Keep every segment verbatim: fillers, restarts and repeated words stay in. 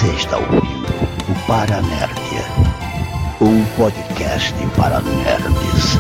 Você está ouvindo o Paranerdia, um podcast para nerds.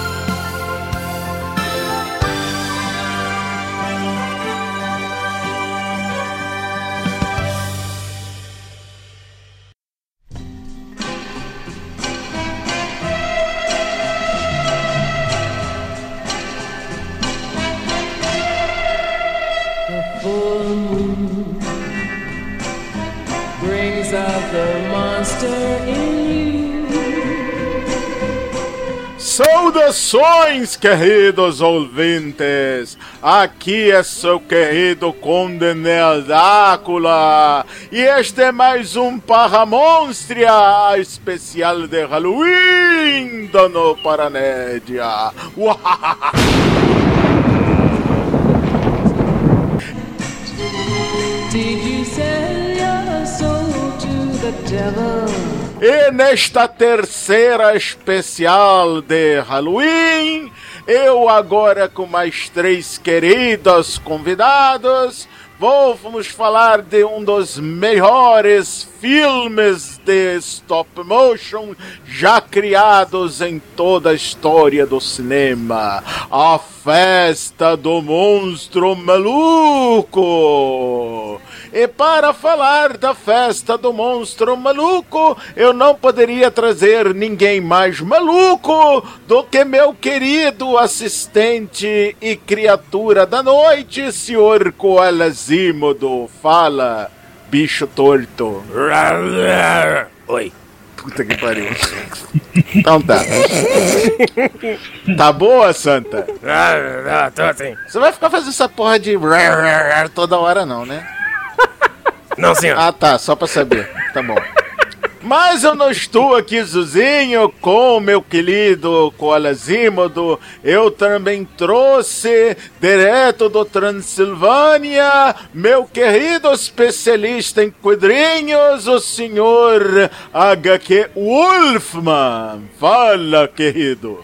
Saudações, queridos ouvintes! Aqui é seu querido Conde Nerdácula e este é mais um Paramonstria especial de Halloween do No Paranédia. Did you sell your soul to the devil? E nesta terceira especial de Halloween, eu agora com mais três queridos convidados, vou vamos falar de um dos melhores filmes de stop motion já criados em toda a história do cinema, A Festa do Monstro Maluco. E para falar da Festa do Monstro Maluco, eu não poderia trazer ninguém mais maluco do que meu querido assistente e criatura da noite, senhor Coalazímodo. Fala, bicho torto. Oi. Puta que pariu. Então tá. Tá boa, Santa? Ah, tô assim. Você vai ficar fazendo essa porra de toda hora não, né? Não, senhor. Ah, tá, só pra saber. Tá bom. Mas eu não estou aqui sozinho com meu querido Coalazímodo. Eu também trouxe, direto do Transilvânia, meu querido especialista em quadrinhos, o senhor H Q Wolfman. Fala, querido.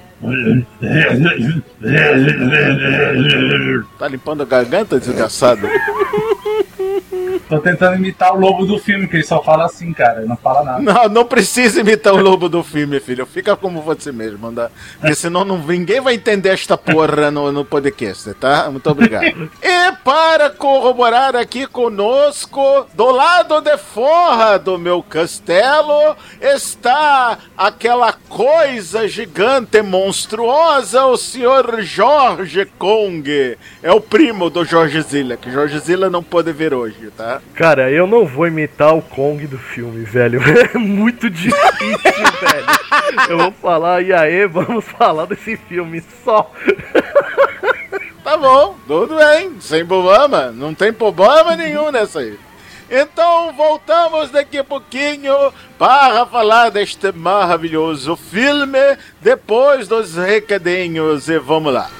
Tá limpando a garganta, desgraçado? Tô tentando imitar o lobo do filme, que ele só fala assim, cara, ele não fala nada. Não, não precisa imitar o lobo do filme, filho. Fica como você mesmo, anda. Porque senão não, ninguém vai entender esta porra no, no podcast, tá? Muito obrigado. E para corroborar aqui conosco, do lado de fora do meu castelo, está aquela coisa gigante, monstruosa, o senhor Jorge Kong. É o primo do Jorge Zilla, que Jorge Zilla não pôde vir hoje, tá? Cara, eu não vou imitar o Kong do filme, velho. É muito difícil, velho. Eu vou falar, e aí, vamos falar desse filme só. Tá bom, tudo bem, sem problema. Não tem problema nenhum nessa aí. Então voltamos daqui a pouquinho para falar deste maravilhoso filme depois dos recadinhos e vamos lá.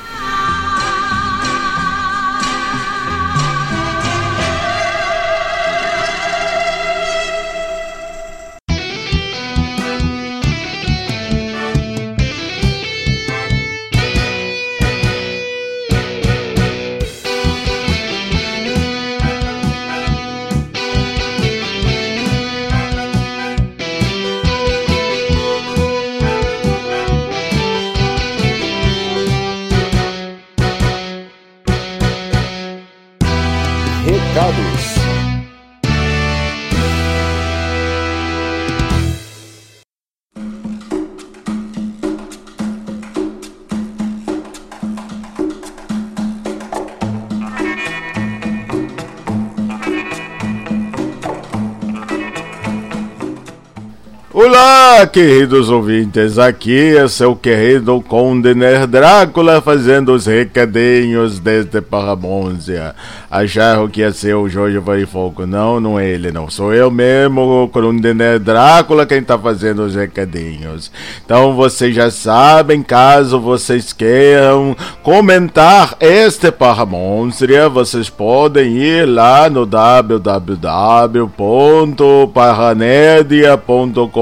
Olá, queridos ouvintes, aqui é seu querido Conde Nerdácula fazendo os recadinhos desde Paramôncia. Acharam que ia ser o Jorge Varifoco? Não, não é ele, não. Sou eu mesmo, o Conde Nerdácula, quem tá fazendo os recadinhos. Então vocês já sabem, caso vocês queiram comentar este Paramôncia, vocês podem ir lá no w w w ponto paranerdia ponto com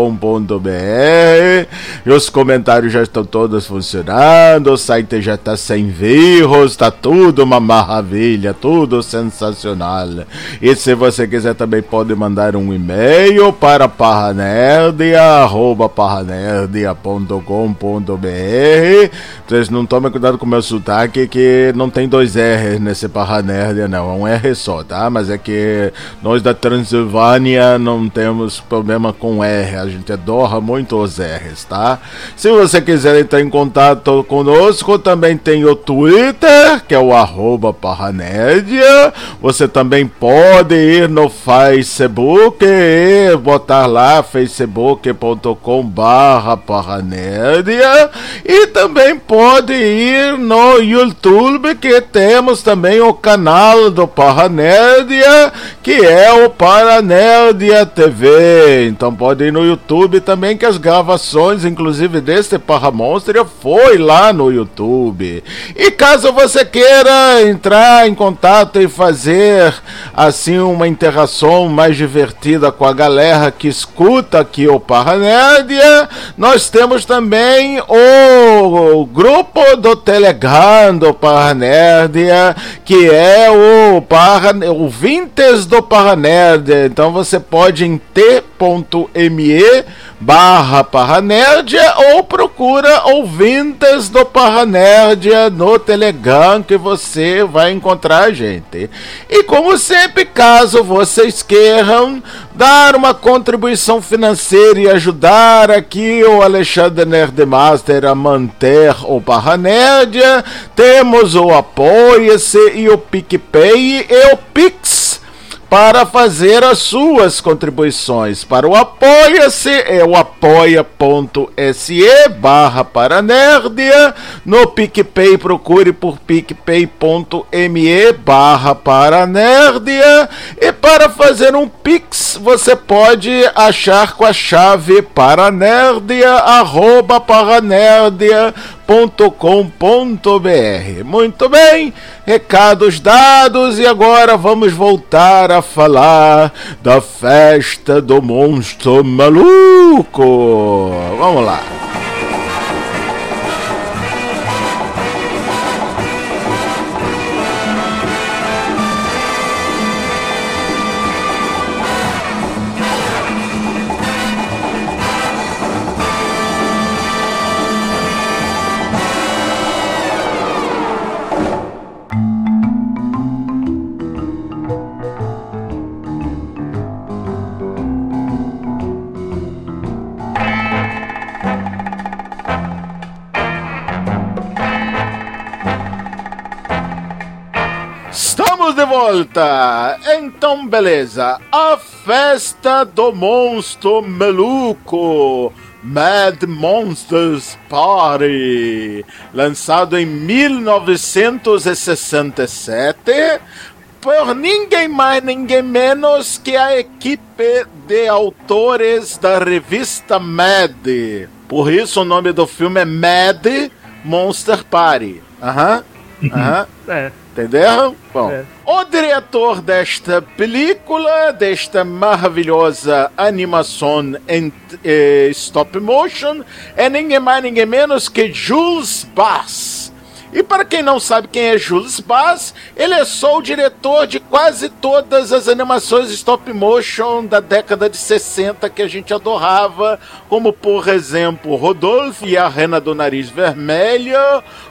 com ponto b r. E os comentários já estão todos funcionando, o site já está sem vírus, está tudo uma maravilha, tudo sensacional. E se você quiser também pode mandar um e-mail para parranerdia arroba parranerdia ponto com ponto b r. Vocês não tomem cuidado com o meu sotaque, que não tem dois R's nesse Parranerdia, não, é um R só, tá? Mas é que nós da Transilvânia não temos problema com R, a gente adora muito os R's, tá? Se você quiser entrar em contato conosco, também tem o Twitter, que é o arroba Parranerdia. Você também pode ir no Facebook e botar lá facebook ponto com barra Parranerdia, e também pode ir no YouTube, que temos também o canal do Parranerdia, que é o Parranerdia T V. Então pode ir no YouTube também, que as gravações, inclusive deste Parramonstro, foi lá no YouTube. E caso você queira entrar em contato e fazer assim uma interação mais divertida com a galera que escuta aqui o Parranerdia, nós temos também o grupo do Telegram do Parranerdia, que é o Parra, ouvintes do Parranerdia. Então você pode em t.me barra Parranerdia ou procura ouvintes do Parranerdia no Telegram, que você vai encontrar a gente. E como sempre, caso vocês queiram dar uma contribuição financeira e ajudar aqui o Alexandre Nerdmaster a manter o Parranerdia, temos o Apoia-se e o PicPay e o Pix para fazer as suas contribuições. Para o Apoia-se é o apoia.se barra Parranerdia. No PicPay procure por picpay.me barra Parranerdia. E para fazer um Pix você pode achar com a chave paranerdia arroba parranerdia ponto com ponto b r. Muito bem, recados dados, e agora vamos voltar a falar da festa do monstro maluco. Vamos lá. De volta. Então, beleza. A festa do monstro maluco, Mad Monsters Party, lançado em mil novecentos e sessenta e sete por ninguém mais, ninguém menos que a equipe de autores da revista Mad. Por isso o nome do filme é Mad Monster Party. Aham. Uhum. Aham. Uhum. É. Entenderam? Bom, é. O diretor desta película, desta maravilhosa animação em eh, stop motion, é ninguém mais, ninguém menos que Jules Bass. E para quem não sabe quem é Jules Bass, ele é só o diretor de quase todas as animações stop motion da década de sessenta que a gente adorava, como por exemplo Rodolfo e a Rena do Nariz Vermelho,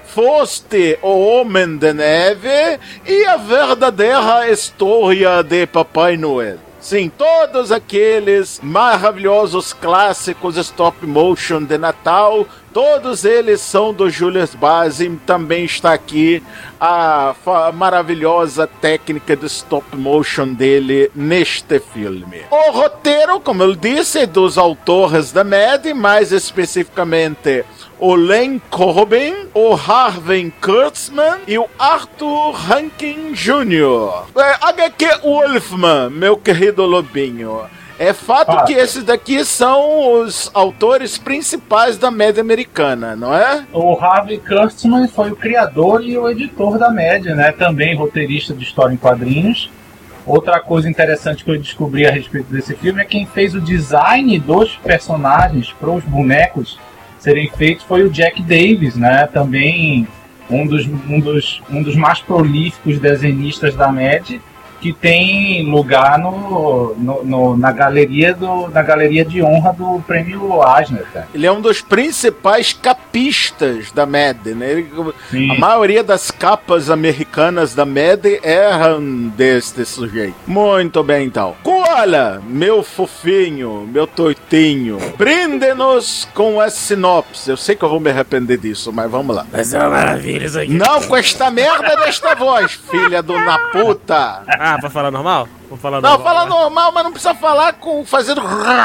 Foste, o Homem de Neve e a verdadeira história de Papai Noel. Sim, todos aqueles maravilhosos clássicos stop motion de Natal, todos eles são do Jules Bass, e também está aqui a maravilhosa técnica de stop motion dele neste filme. O roteiro, como eu disse, é dos autores da Mad, mais especificamente o Len Corbin, o Harvey Kurtzman e o Arthur Rankin Júnior É, agá quê Wolfman, meu querido Lobinho. É fato ah, que esses daqui são os autores principais da Mad americana, não é? O Harvey Kurtzman foi o criador e o editor da Mad, né? Também roteirista de história em quadrinhos. Outra coisa interessante que eu descobri a respeito desse filme é quem fez o design dos personagens para os bonecos serem feitos foi o Jack Davis, né? Também um dos, um dos, um dos mais prolíficos desenhistas da Mad, que tem lugar no, no, no, na, galeria do, na galeria de honra do prêmio Eisner, cara. Ele é um dos principais capistas da Mad, né? Ele, a maioria das capas americanas da Mad erram deste sujeito. Muito bem, então. Koala, meu fofinho, meu tortinho, brinde-nos com a sinopse. Eu sei que eu vou me arrepender disso, mas vamos lá. Mas é uma maravilha isso aqui. Não com esta merda desta voz, filha do na puta. Ah, pra falar normal? Vou falar Não, normal. fala normal, mas não precisa falar com fazendo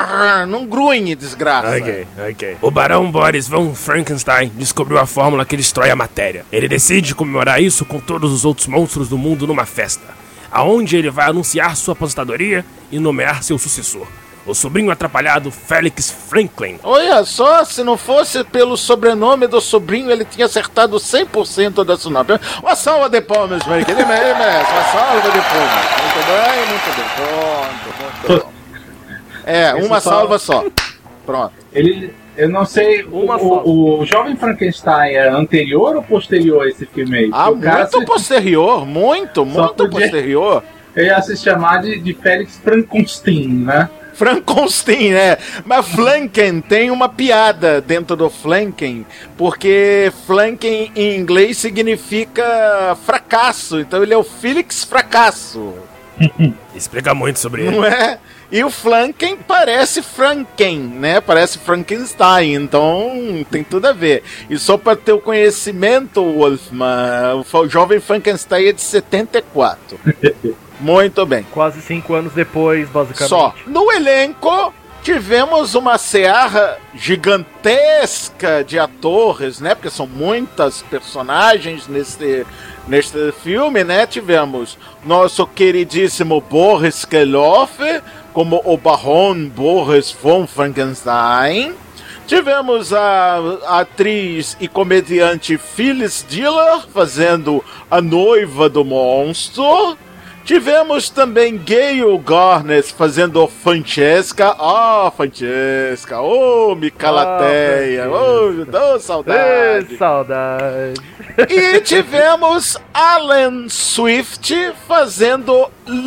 não grunhe, desgraça. Ok, ok. O Barão Boris von Frankenstein descobriu a fórmula que destrói a matéria. Ele decide comemorar isso com todos os outros monstros do mundo numa festa, aonde ele vai anunciar sua aposentadoria e nomear seu sucessor, o sobrinho atrapalhado Felix Franklin. Olha só, se não fosse pelo sobrenome do sobrinho, ele tinha acertado cem por cento da sinopse. Uma salva de palmas, meu querido. Ele merece uma salva de palmas. Muito bem, muito bem. Pronto, muito bom. É, uma só- salva só. Pronto. Ele, eu não sei, o, Uma só. o, o Jovem Frankenstein é anterior ou posterior a esse filme aí? Ah, Porque o cara muito se- posterior, muito, Só muito podia- posterior. Ele ia se chamar de, de Felix Frankenstein, né? Frankenstein, né? Mas Flanken tem uma piada dentro do Flanken, porque Flanken em inglês significa fracasso, então ele é o Felix Fracasso, Explica muito sobre ele. não é? E o Flanken parece Franken, né? Parece Frankenstein, então tem tudo a ver. E só para ter o conhecimento, Wolfman, o Jovem Frankenstein é de setenta e quatro. Muito bem. Quase cinco anos depois, basicamente. Só. No elenco, tivemos uma seara gigantesca de atores, né? Porque são muitas personagens nesse, nesse filme, né? Tivemos nosso queridíssimo Boris Karloff como o Baron Boris von Frankenstein. Tivemos a, a atriz e comediante Phyllis Diller fazendo a noiva do monstro. Tivemos também Gayle Garner fazendo Francesca. Ah, Francesca. Ô, oh, me calateia. Ô, oh, dou saudade. Ê, saudade. E tivemos Alan Swift fazendo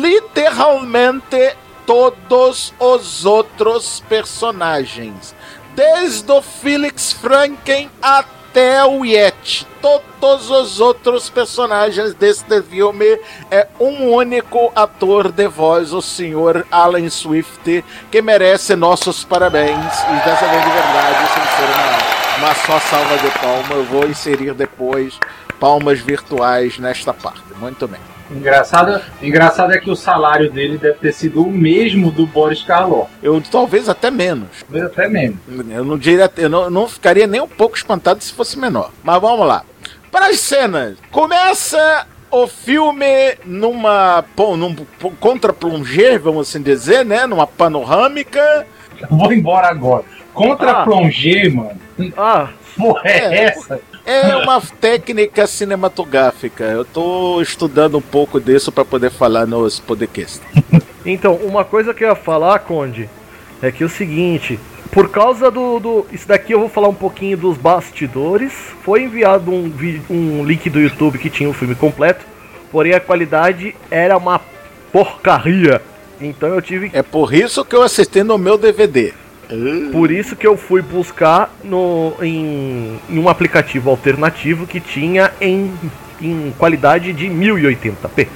literalmente todos os outros personagens. Desde o Felix Franken até o Yeti. Todos os outros personagens deste filme é um único ator de voz, o senhor Alan Swift, que merece nossos parabéns. E dessa vez de verdade, sem ser uma, uma só salva de palmas, eu vou inserir depois palmas virtuais nesta parte. Muito bem. Engraçado, engraçado é que o salário dele deve ter sido o mesmo do Boris Karloff. Eu talvez até menos. Até mesmo. Eu não diria, eu não, não ficaria nem um pouco espantado se fosse menor. Mas vamos lá. Para as cenas, começa o filme numa pô, num contra-plongé, vamos assim dizer, né? Numa panorâmica. Eu vou embora agora. Contra Ah. plongé, mano. Ah, Porra, é, É, essa? É uma técnica cinematográfica. Eu tô estudando um pouco disso para poder falar nos podcasts. então, uma coisa que eu ia falar, Conde, é que é o seguinte, por causa do, do... Isso daqui eu vou falar um pouquinho dos bastidores. Foi enviado um, vi- um link do YouTube que tinha o filme completo, porém a qualidade era uma porcaria. Então eu tive... É por isso que eu assisti no meu D V D. Por isso que eu fui buscar no, em, em um aplicativo alternativo que tinha em, em qualidade de mil e oitenta p.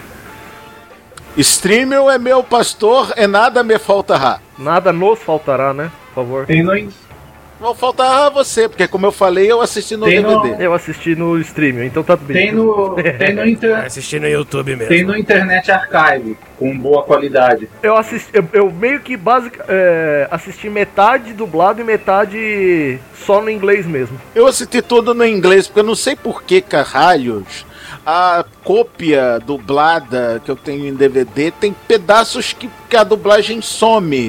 Streaming é meu pastor e nada me faltará. Nada nos faltará, né? Por favor. Tem no, Vou faltar a você, porque como eu falei, eu assisti no Tem no- D V D. Eu assisti no streaming, então tá tudo bem. tem no, tem no, Vai inter, assistir no YouTube mesmo. tem no Internet Archive, com boa qualidade. Eu assisti, eu, eu meio que basic, é, assisti metade dublado e metade só no inglês mesmo. Eu assisti tudo no inglês, porque eu não sei por que, caralhos, a cópia dublada que eu tenho em D V D tem pedaços que, que a dublagem some.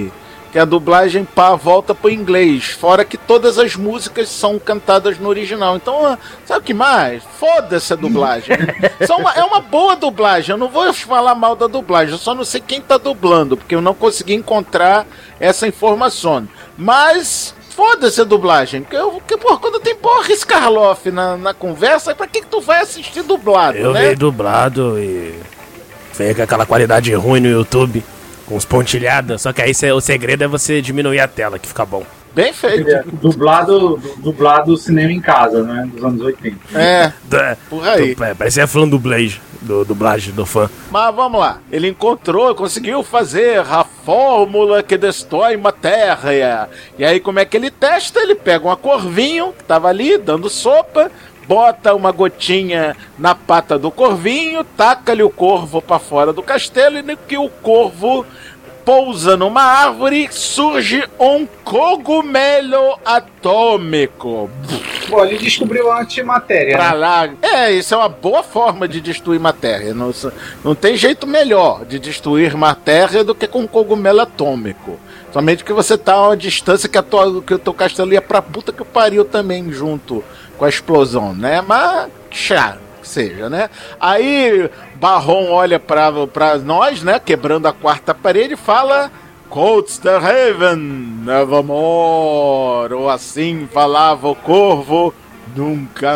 que a dublagem pá, volta pro inglês, fora que todas as músicas são cantadas no original. Então, sabe o que mais? Foda-se a dublagem. São uma, é uma boa dublagem, eu não vou falar mal da dublagem, eu só não sei quem tá dublando, porque eu não consegui encontrar essa informação. Mas... foda-se a dublagem, porque, eu, porque porra, quando tem Boris Karloff na, na conversa, pra que que tu vai assistir dublado, Eu né? vi dublado e... veio com aquela qualidade ruim no YouTube, com os pontilhadas, só que aí cê, o segredo é você diminuir a tela, que fica bom. Bem feito. É, dublado, du- dublado cinema em casa, né? Dos anos oitenta. É, É, por aí. é, parecia falando dublagem, do dublagem do fã. Mas vamos lá. Ele encontrou, conseguiu fazer a fórmula que destrói matéria. E aí como é que ele testa? Ele pega uma corvinho que tava ali dando sopa, bota uma gotinha na pata do corvinho, taca-lhe o corvo pra fora do castelo e no que o corvo pousa numa árvore, surge um cogumelo atômico. Pô, ele descobriu a antimatéria. Pra Né? lá. É, isso é uma boa forma de destruir matéria. Não, não tem jeito melhor de destruir matéria do que com um cogumelo atômico. Somente que você tá a uma distância que, a tua, que o teu castelo ia pra puta que pariu também junto com a explosão, né? Mas, chá, que seja, né? Aí, Barron olha pra, pra nós, né? Quebrando a quarta parede e fala... Quotes the Raven, nevermore. Ou assim falava o corvo, nunca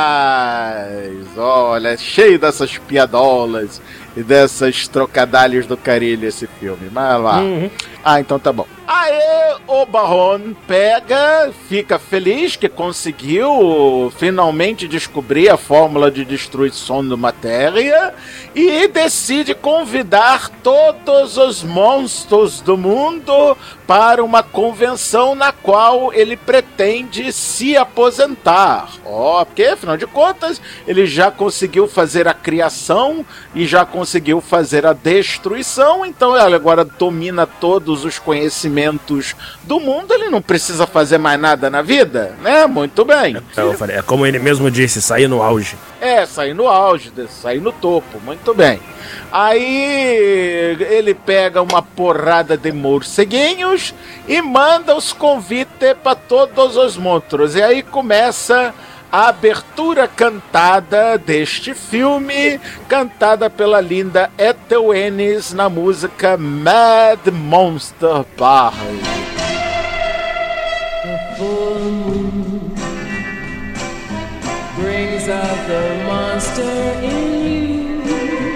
mais. Olha, é cheio dessas piadolas e dessas trocadalhos do carilho esse filme. Mas lá. Uhum. Ah, então tá bom. Aí o Barron pega, fica feliz que conseguiu finalmente descobrir a fórmula de destruição da matéria e decide convidar todos os monstros do mundo para uma convenção na qual ele pretende se aposentar. Ó, oh, porque afinal de contas ele já conseguiu fazer a criação e já conseguiu fazer a destruição, então ele agora domina todos os conhecimentos do mundo, ele não precisa fazer mais nada na vida, né? Muito bem. Então, eu falei, é como ele mesmo disse, sair no auge. É, sair no auge, sair no topo, muito bem. Aí ele pega uma porrada de morceguinhos e manda os convites para todos os monstros. E aí começa a abertura cantada deste filme, cantada pela linda Ethel Ennis na música Mad Monster Party. The full moon brings out the monster in you.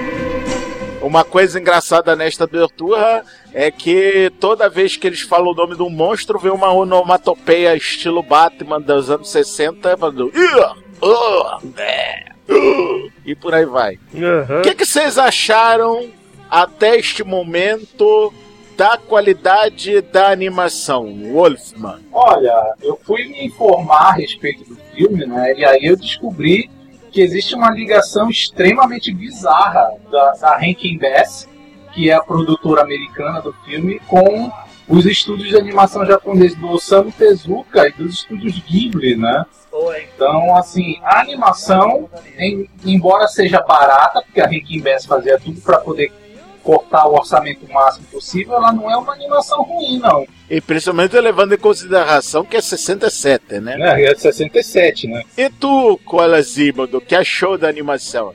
Uma coisa engraçada nesta abertura é que toda vez que eles falam o nome de um monstro, vem uma onomatopeia estilo Batman dos anos sessenta, falando "Ugh, ugh, né, ugh", e por aí vai. Uhum. O que, que vocês acharam até este momento da qualidade da animação, Wolfman? Olha, eu fui me informar a respeito do filme, né? E aí eu descobri que existe uma ligação extremamente bizarra da, da Rankin Bass, que é a produtora americana do filme, com os estúdios de animação japoneses do Osamu Tezuka e dos estúdios Ghibli, né? Então, assim, a animação, em, embora seja barata, porque a Rankin Bass fazia tudo para poder cortar o orçamento o máximo possível, ela não é uma animação ruim, não. E principalmente levando em consideração que é sessenta e sete, né? É, é de sessenta e sete, né? E tu, Koalazimodo, o que achou da animação?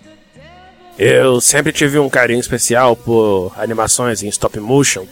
Eu sempre tive um carinho especial por animações em stop motion.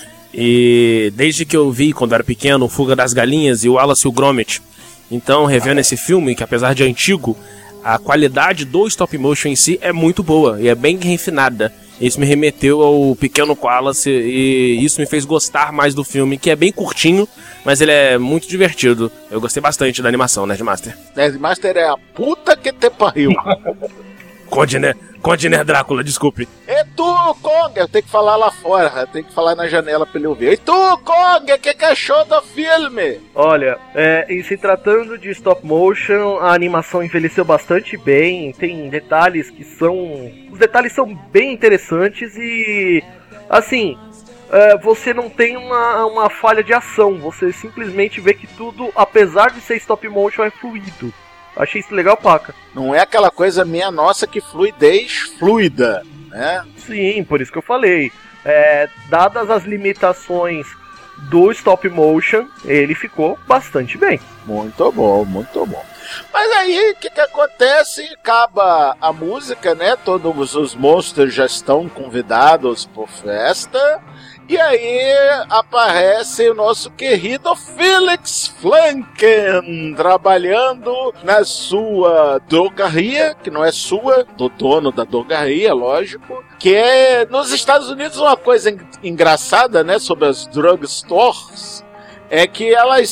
E desde que eu vi, quando era pequeno, Fuga das Galinhas e o Wallace e o Gromit. Então, revendo esse filme, que apesar de antigo, a qualidade do stop motion em si é muito boa e é bem refinada. Isso me remeteu ao Pequeno Wallace e isso me fez gostar mais do filme, que é bem curtinho, mas ele é muito divertido. Eu gostei bastante da animação, Nerdmaster. Nerdmaster é a puta que te pariu. Conde, né? Conde Nerd Drácula, desculpe. E tu, Kong? Eu tenho que falar lá fora, eu tenho que falar na janela pra ele ouvir. E tu, Kong? O que, que achou do filme? Olha, é, em se tratando de stop motion, a animação envelheceu bastante bem, tem detalhes que são... Os detalhes são bem interessantes e, assim, é, você não tem uma, uma falha de ação, você simplesmente vê que tudo, apesar de ser stop motion, é fluido. Achei isso legal, paca. Não é aquela coisa minha nossa que fluidez fluida, né? Sim, por isso que eu falei. É, dadas as limitações do stop motion, ele ficou bastante bem. Muito bom, muito bom. Mas aí, o que que acontece? Acaba a música, né? Todos os monstros já estão convidados por festa. E aí aparece o nosso querido Felix Flanken trabalhando na sua drogaria, que não é sua, do dono da drogaria, lógico, que é nos Estados Unidos uma coisa en- engraçada, né, sobre as drugstores, é que elas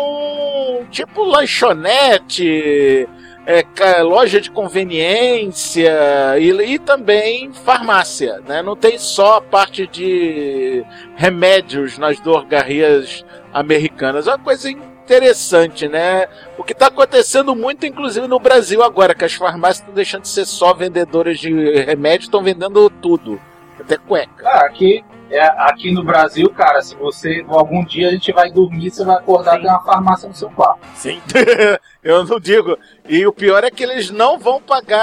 são tipo lanchonete, É, loja de conveniência e, e também farmácia, né? Não tem só a parte de remédios nas drogarias americanas. É uma coisa interessante, né? O que está acontecendo muito, inclusive, no Brasil agora, que as farmácias estão deixando de ser só vendedoras de remédio, estão vendendo tudo, até cueca. Cara, aqui, é, aqui no Brasil, cara, se você algum dia a gente vai dormir, você vai acordar e tem uma farmácia no seu quarto. Sim. Eu não digo. E o pior é que eles não vão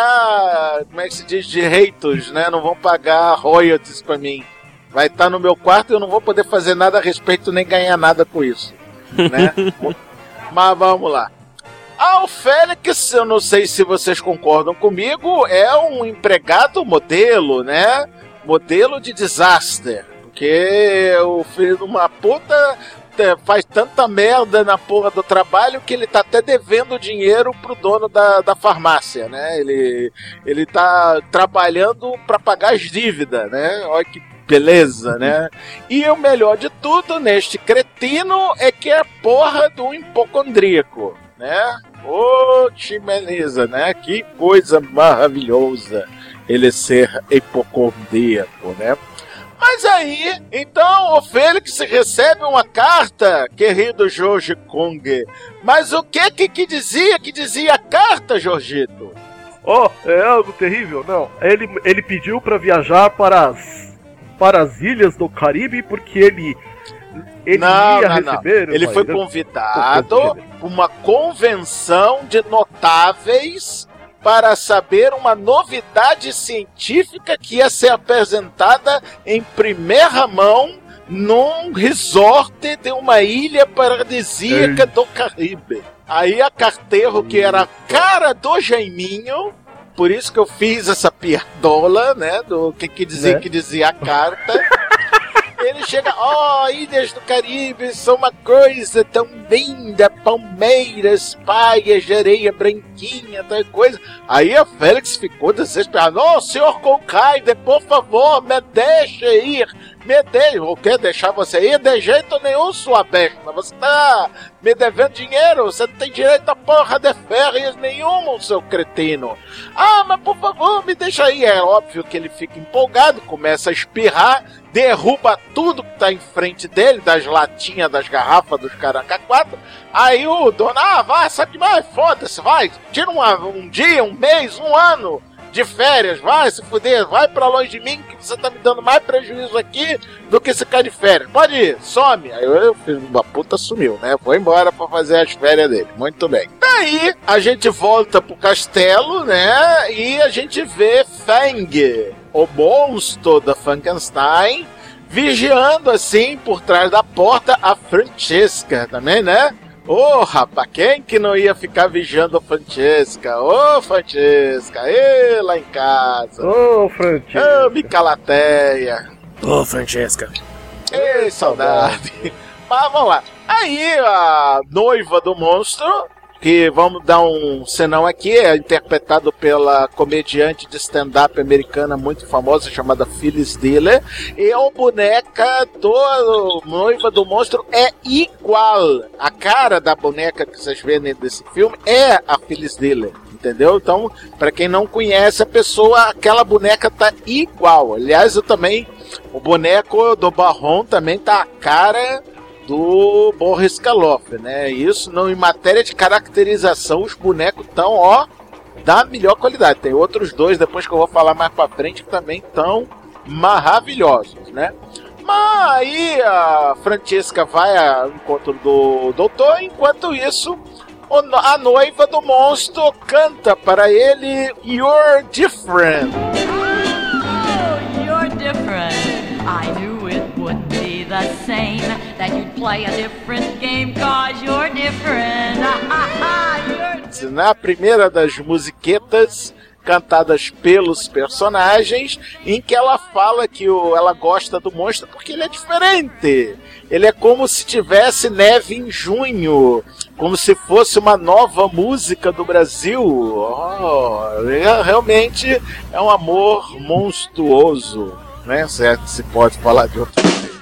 pagar, como é que se diz, direitos, né? Não vão pagar royalties pra mim. Vai estar no meu quarto e eu não vou poder fazer nada a respeito nem ganhar nada com isso, né? Mas vamos lá. Ah, o Félix, eu não sei se vocês concordam comigo, é um empregado modelo, né? Modelo de desastre. Porque o filho de uma puta faz tanta merda na porra do trabalho que ele tá até devendo dinheiro pro dono da, da farmácia, né? Ele, ele tá trabalhando pra pagar as dívidas, né? Olha que beleza, né? E o melhor de tudo neste cretino é que é a porra do hipocondríaco, né? Ô, que beleza, né? Que coisa maravilhosa ele ser hipocondríaco, né? Mas aí, então, o Félix recebe uma carta, querido Jorge Kung. Mas o que que, que dizia que dizia a carta, Jorgito? Oh, é algo terrível? Não, ele, ele pediu para viajar para as, para as ilhas do Caribe porque ele, ele não, ia não, receber... não. Ele foi convidado para uma convenção de notáveis para saber uma novidade científica que ia ser apresentada em primeira mão num resort de uma ilha paradisíaca do Caribe. Aí a carteiro, que era a cara do Jaiminho, por isso que eu fiz essa piadola, né, do que, que dizia né? que dizia a carta... Ele chega, ó, oh, ilhas do Caribe são uma coisa tão linda, palmeiras, praias, areia branquinha, tal coisa. Aí a Félix ficou desesperado. Ô, oh, senhor Concaide, por favor, me deixe ir. Me deixe. O quê? Deixar você ir? De jeito nenhum, sua besta. Você tá me devendo dinheiro. Você não tem direito a porra de férias nenhuma, seu cretino. Ah, mas por favor, me deixa ir. É óbvio que ele fica empolgado, começa a espirrar, derruba tudo que tá em frente dele, das latinhas, das garrafas, dos caraca quatro. Aí o dono, ah, vai, sabe demais, foda-se, vai, tira uma, um dia, um mês, um ano de férias, vai se fuder, vai pra longe de mim, que você tá me dando mais prejuízo aqui do que ficar de férias. Pode ir, some. Aí o filho da puta sumiu, né? Foi embora pra fazer as férias dele. Muito bem. Daí a gente volta pro castelo, né? E a gente vê Fang, o monstro da Frankenstein, vigiando assim por trás da porta a Francesca também, né? Ô, oh, rapaz, quem que não ia ficar vigiando a Francesca? Ô, oh, Francesca, ê, lá em casa. Ô, oh, Francesca. Ô, oh, Micalateia. Ô, oh, Francesca. Ei, saudade. Mas vamos lá. Aí, a noiva do monstro, que vamos dar um senão aqui, é interpretado pela comediante de stand-up americana muito famosa, chamada Phyllis Diller, e a boneca do noiva do monstro é igual. A cara da boneca que vocês vêem nesse filme é a Phyllis Diller, entendeu? Então, para quem não conhece a pessoa, aquela boneca tá igual. Aliás, eu também, o boneco do Baron também tá a cara do Boris Karloff, né? Isso não, em matéria de caracterização, os bonecos estão, ó, da melhor qualidade. Tem outros dois, depois que eu vou falar mais pra frente, que também estão maravilhosos, né? Mas aí a Francesca vai ao encontro do doutor, enquanto isso, a noiva do monstro canta para ele You're Different. Oh, you're different. I knew it would be the same, that you'd play a different game cause you're different. You're... Na primeira das musiquetas cantadas pelos personagens, em que ela fala que o, ela gosta do monstro porque ele é diferente. Ele é como se tivesse neve em junho, como se fosse uma nova música do Brasil. Oh, é, realmente é um amor monstruoso, né? Se, é, se pode falar de outro jeito.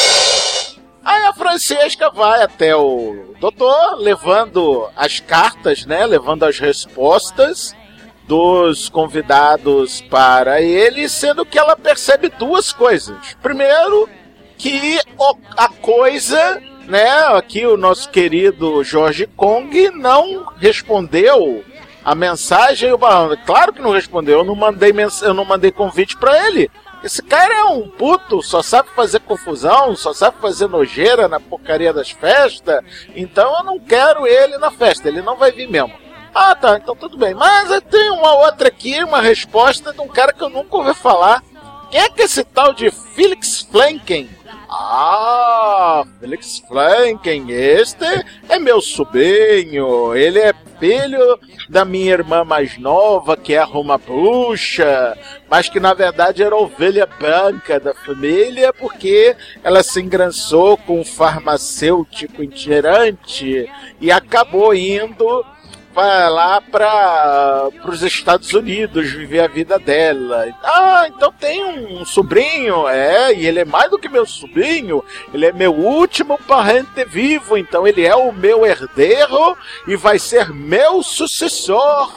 Aí a Francesca vai até o doutor, levando as cartas, né? Levando as respostas dos convidados para ele, sendo que ela percebe duas coisas. Primeiro, que o, a coisa, né, aqui o nosso querido Jorge Kong não respondeu a mensagem. Claro que não respondeu, eu não mandei, mens- eu não mandei convite para ele. Esse cara é um puto, só sabe fazer confusão, só sabe fazer nojeira na porcaria das festas, então eu não quero ele na festa, ele não vai vir mesmo. Ah, tá, então tudo bem. Mas tem uma outra aqui, uma resposta de um cara que eu nunca ouvi falar. Quem é que é esse tal de Felix Flanken? Ah, Felix Flanken, este é meu sobrinho. Ele é filho da minha irmã mais nova, que é uma bruxa, mas que na verdade era a ovelha branca da família, porque ela se engraçou com um farmacêutico itinerante e acabou indo vai lá para os Estados Unidos viver a vida dela. Ah, então tem um sobrinho, é, e ele é mais do que meu sobrinho, ele é meu último parente vivo, então ele é o meu herdeiro e vai ser meu sucessor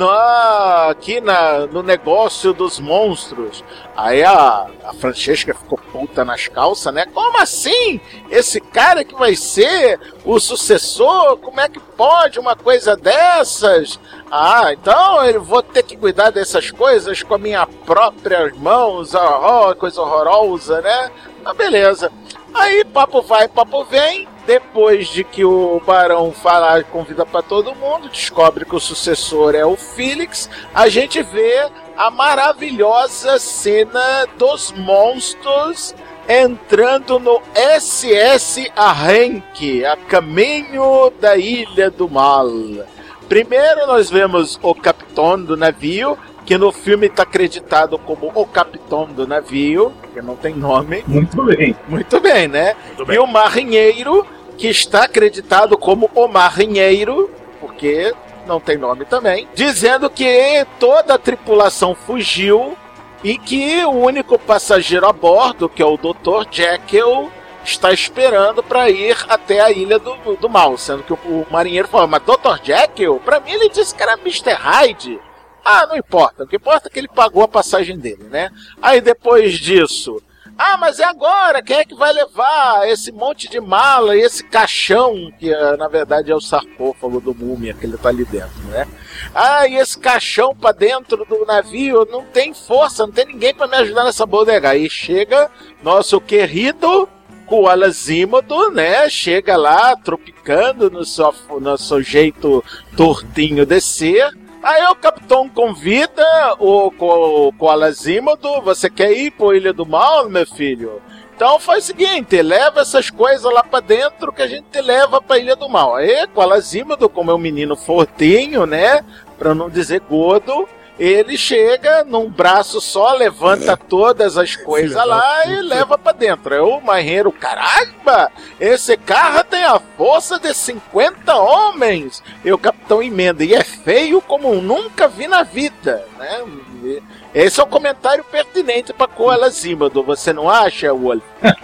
na, aqui na, no negócio dos monstros. Aí a, a Francesca ficou puta nas calças, né? Como assim? Esse cara que vai ser o sucessor? Como é que pode uma coisa dessas? Ah, então eu vou ter que cuidar dessas coisas com a minha própria mãos. Oh, coisa horrorosa, né? Ah, beleza. Aí papo vai, papo vem. Depois de que o Barão fala, convida pra todo mundo, descobre que o sucessor é o Felix, a gente vê a maravilhosa cena dos monstros entrando no S S Arranque, a caminho da Ilha do Mal. Primeiro nós vemos o capitão do navio, que no filme está acreditado como o capitão do navio, que não tem nome. Muito bem. Muito bem, né? Muito bem. E o marinheiro, que está acreditado como o marinheiro, porque não tem nome também, dizendo que toda a tripulação fugiu e que o único passageiro a bordo, que é o doutor Jekyll, está esperando para ir até a Ilha do, do Mal, sendo que o, o marinheiro falou, mas doutor Jekyll? Para mim ele disse que era mister Hyde. Ah, não importa, o que importa é que ele pagou a passagem dele, né? Aí depois disso, ah, mas é agora, quem é que vai levar esse monte de mala e esse caixão, que na verdade é o sarcófago do múmia, que ele tá ali dentro, né? Ah, e esse caixão pra dentro do navio, não tem força, não tem ninguém pra me ajudar nessa bodega. Aí chega nosso querido Quasimodo, né? Chega lá, tropicando no seu, no seu jeito tortinho de ser. Aí o capitão convida o, o, o Quasimodo, você quer ir pra Ilha do Mal, meu filho? Então faz o seguinte, leva essas coisas lá pra dentro que a gente te leva pra Ilha do Mal. Aí Quasimodo, como é um menino fortinho, né, pra não dizer gordo, ele chega num braço só, levanta todas as coisas lá e leva pra dentro. Aí o marinheiro, caramba, esse carro tem a força de cinquenta homens. E o capitão emenda, e é feio como nunca vi na vida, né? Esse é o comentário pertinente pra Quasimodo, você não acha, Wolf?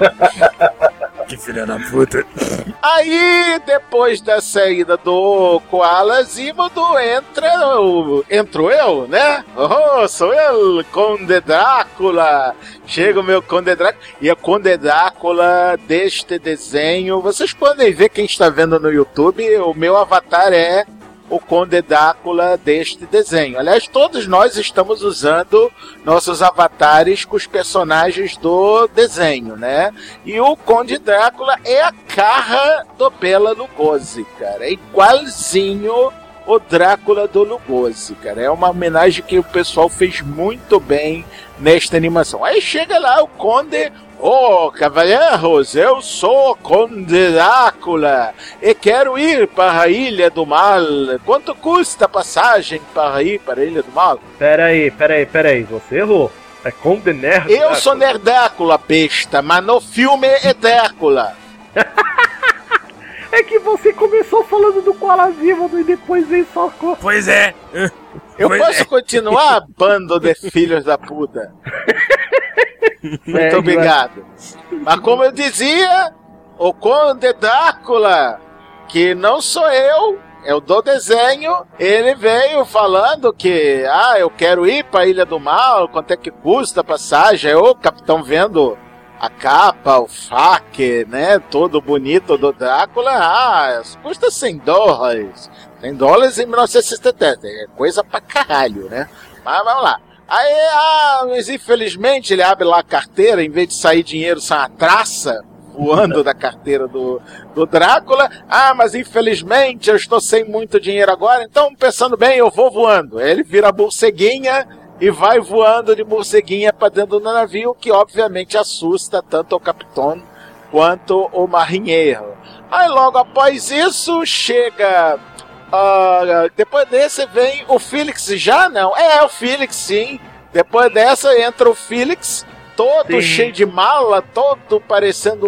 Que filha da puta. Aí, depois da saída do Quasimodo, entra o... Entro eu, né? Oh, sou eu, Conde Drácula. Chega o meu Conde Drácula. E a Conde Drácula deste desenho, vocês podem ver, quem está vendo no YouTube, o meu avatar é o Conde Drácula deste desenho. Aliás, todos nós estamos usando nossos avatares com os personagens do desenho, né? E o Conde Drácula é a cara do Bela Lugosi, cara. É igualzinho o Drácula do Lugosi, cara. É uma homenagem que o pessoal fez muito bem nesta animação. Aí chega lá o Conde Oh, cavalheiros, eu sou Conde Drácula e quero ir para a Ilha do Mal. Quanto custa a passagem para ir para a Ilha do Mal? Pera aí, pera aí, pera aí, você errou. É Conde Nerd. Eu sou Nerdácula, besta, mas no filme é Drácula. É que você começou falando do Quasimodo e depois veio só com... Pois é. Eu Pois posso é. continuar, bando de filhos da puta? Muito obrigado. Mas como eu dizia, o Conde Drácula, que não sou eu, é o do desenho, ele veio falando que, ah, eu quero ir pra Ilha do Mal, quanto é que custa a passagem? O capitão vendo a capa, o fraque, né, todo bonito do Drácula, ah, custa cem dólares. cem dólares em mil novecentos e setenta, é coisa pra caralho, né? Mas vamos lá. Aí, ah, mas infelizmente ele abre lá a carteira, em vez de sair dinheiro, sai uma traça voando da carteira do, do Drácula. Ah, mas infelizmente eu estou sem muito dinheiro agora, então pensando bem, eu vou voando. Aí ele vira a morceguinha e vai voando de morceguinha para dentro do navio, que obviamente assusta tanto o capitão quanto o marinheiro. Aí logo após isso chega... Uh, depois desse vem o Felix, já não? É, o Felix, sim. Depois dessa entra o Felix, todo Sim. cheio de mala, todo parecendo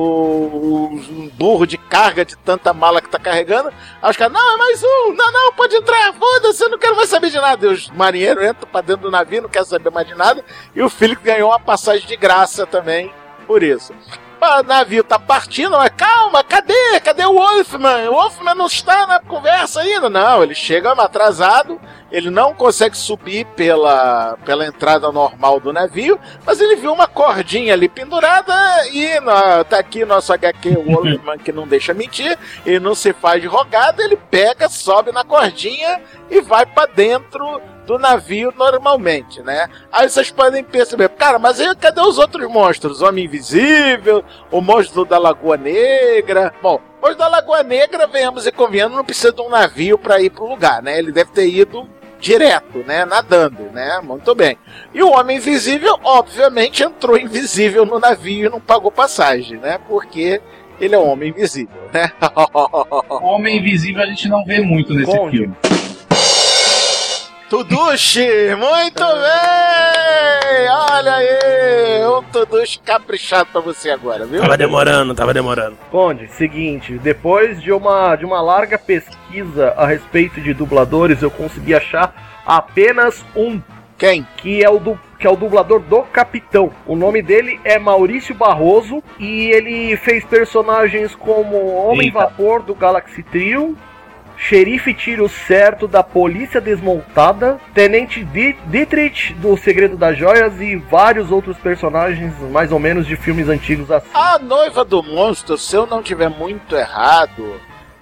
um burro de carga de tanta mala que tá carregando. Aí os caras, não, é mais um, não, não, pode entrar, foda-se, eu não quero mais saber de nada. E os marinheiros entram pra dentro do navio, não querem saber mais de nada. E o Felix ganhou uma passagem de graça também, por isso. O navio tá partindo, mas calma, cadê? Cadê o Wolfman? O Wolfman não está na conversa ainda. Não, ele chega atrasado, ele não consegue subir pela, pela entrada normal do navio, mas ele viu uma cordinha ali pendurada e na, tá aqui nosso H Q Wolfman que não deixa mentir, e não se faz de rogada, ele pega, sobe na cordinha e vai pra dentro do navio normalmente, né? Aí vocês podem perceber, cara, mas aí cadê os outros monstros? O Homem Invisível, o monstro da Lagoa Negra. Bom, o monstro da Lagoa Negra, venhamos e convenhamos, não precisa de um navio para ir pro lugar, né? Ele deve ter ido direto, né? Nadando, né? Muito bem. E o Homem Invisível, obviamente, entrou invisível no navio e não pagou passagem, né? Porque ele é um homem invisível, né? O Homem Invisível a gente não vê muito nesse Conde. filme. Tudushi, muito bem! Olha aí, um Tudushi caprichado pra você agora, viu? Tava demorando, tava demorando. Conde, seguinte, depois de uma, de uma larga pesquisa a respeito de dubladores, eu consegui achar apenas um, Quem? que é o, du, que é o dublador do Capitão. O nome dele é Maurício Barroso e ele fez personagens como Homem Eita. Vapor do Galaxy Trio, Xerife Tiro Certo da Polícia Desmontada, Tenente Di- Dietrich do Segredo das Joias e vários outros personagens mais ou menos de filmes antigos assim. A noiva do monstro, se eu não tiver muito errado,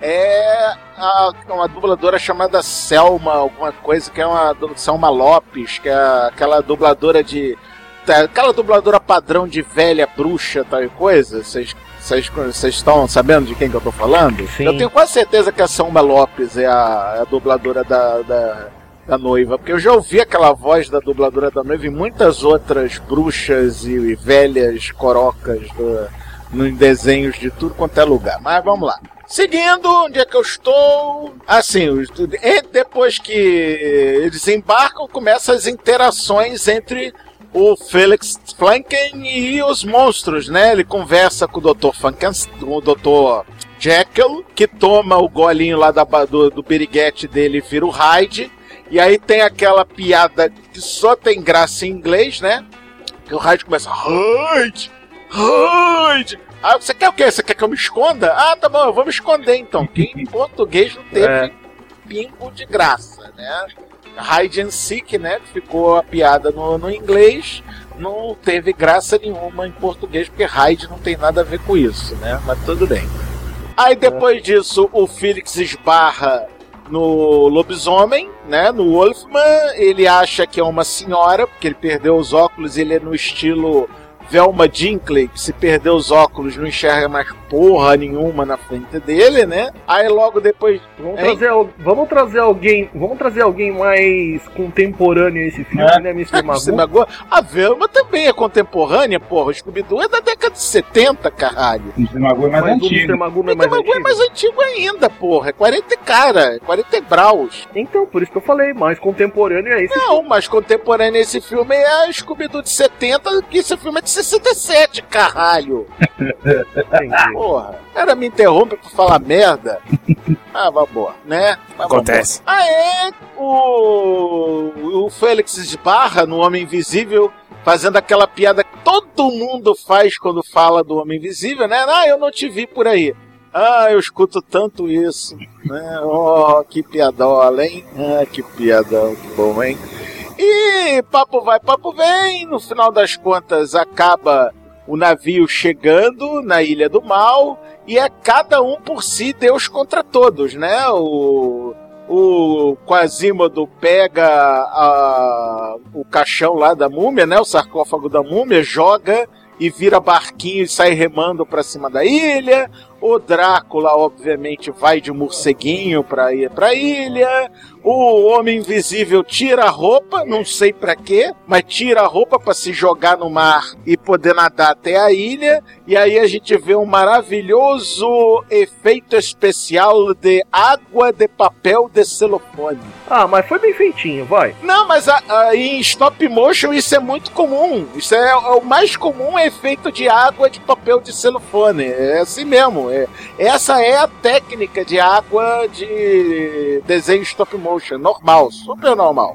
é a, uma dubladora chamada Selma, alguma coisa, que é uma du- Selma Lopes, que é aquela dubladora de... aquela dubladora padrão de velha bruxa, tal e coisa. Vocês Vocês estão sabendo de quem que eu tô falando? Sim. Eu tenho quase certeza que a Selma Lopes é a, a dubladora da, da, da noiva, porque eu já ouvi aquela voz da dubladora da noiva em muitas outras bruxas e, e velhas corocas do, nos desenhos de tudo quanto é lugar. Mas vamos lá. Seguindo, onde é que eu estou? Assim, os- e depois que eles embarcam, começam as interações entre o Felix Flanken e os monstros, né? Ele conversa com o doutor Frankenstein, o doutor Jekyll, que toma o golinho lá da, do, do biriguete dele e vira o Hyde. E aí tem aquela piada que só tem graça em inglês, né? Que o Hyde começa, Hyde, Hyde. Ah, você quer o quê? Você quer que eu me esconda? Ah, tá bom, eu vou me esconder então. Que em português não teve É. pingo de graça, né? Hide and Seek, né? Ficou a piada no, no inglês, não teve graça nenhuma em português, porque Hide não tem nada a ver com isso, né? Mas tudo bem. Aí depois disso, o Felix esbarra no lobisomem, né? No Wolfman. Ele acha que é uma senhora, porque ele perdeu os óculos, ele é no estilo Velma Dinkley, que se perdeu os óculos, não enxerga mais porra nenhuma na frente dele, né? Aí logo depois... Vamos trazer, al- vamos trazer alguém. Vamos trazer alguém mais contemporâneo a esse filme, É. né, mister Magoo? Você magoa? A Velma também é contemporânea, porra. O Scooby-Doo é da década de setenta, caralho. O mister Magoo é mais Mas o mister antigo. Magoo não é Então, mais o Magoo é antigo? mais antigo ainda, porra. É quarenta cara, é quarenta graus. Então, por isso que eu falei, mais contemporâneo é esse. Não, mas contemporâneo esse filme é a Scooby-Doo de setenta, que esse filme é de sessenta e sete, caralho. Entendi. Porra, o cara me interrompe pra falar merda. Ah, vambora, né? Mas Acontece. vambora. Ah, é? O, o Félix esbarra no Homem Invisível, fazendo aquela piada que todo mundo faz quando fala do Homem Invisível, né? Ah, eu não te vi por aí. Ah, eu escuto tanto isso, né? Oh, que piadola, hein? Ah, que piadão, que bom, hein? E papo vai, papo vem. No final das contas, acaba o navio chegando na Ilha do Mal e é cada um por si, Deus contra todos, né? O, o Quasimodo pega a, o caixão lá da múmia, né? O sarcófago da múmia, joga e vira barquinho e sai remando pra cima da ilha. O Drácula, obviamente, vai de morceguinho pra ir pra ilha. O Homem Invisível tira a roupa, não sei pra quê, mas tira a roupa pra se jogar no mar e poder nadar até a ilha. E aí a gente vê um maravilhoso efeito especial de água de papel de celofane. Ah, mas foi bem feitinho, vai. Não, mas a, a, em stop motion isso é muito comum. Isso é, é o mais comum, é efeito de água de papel de celofane. É assim mesmo. É, essa é a técnica de água de desenho stop motion. Normal, super normal.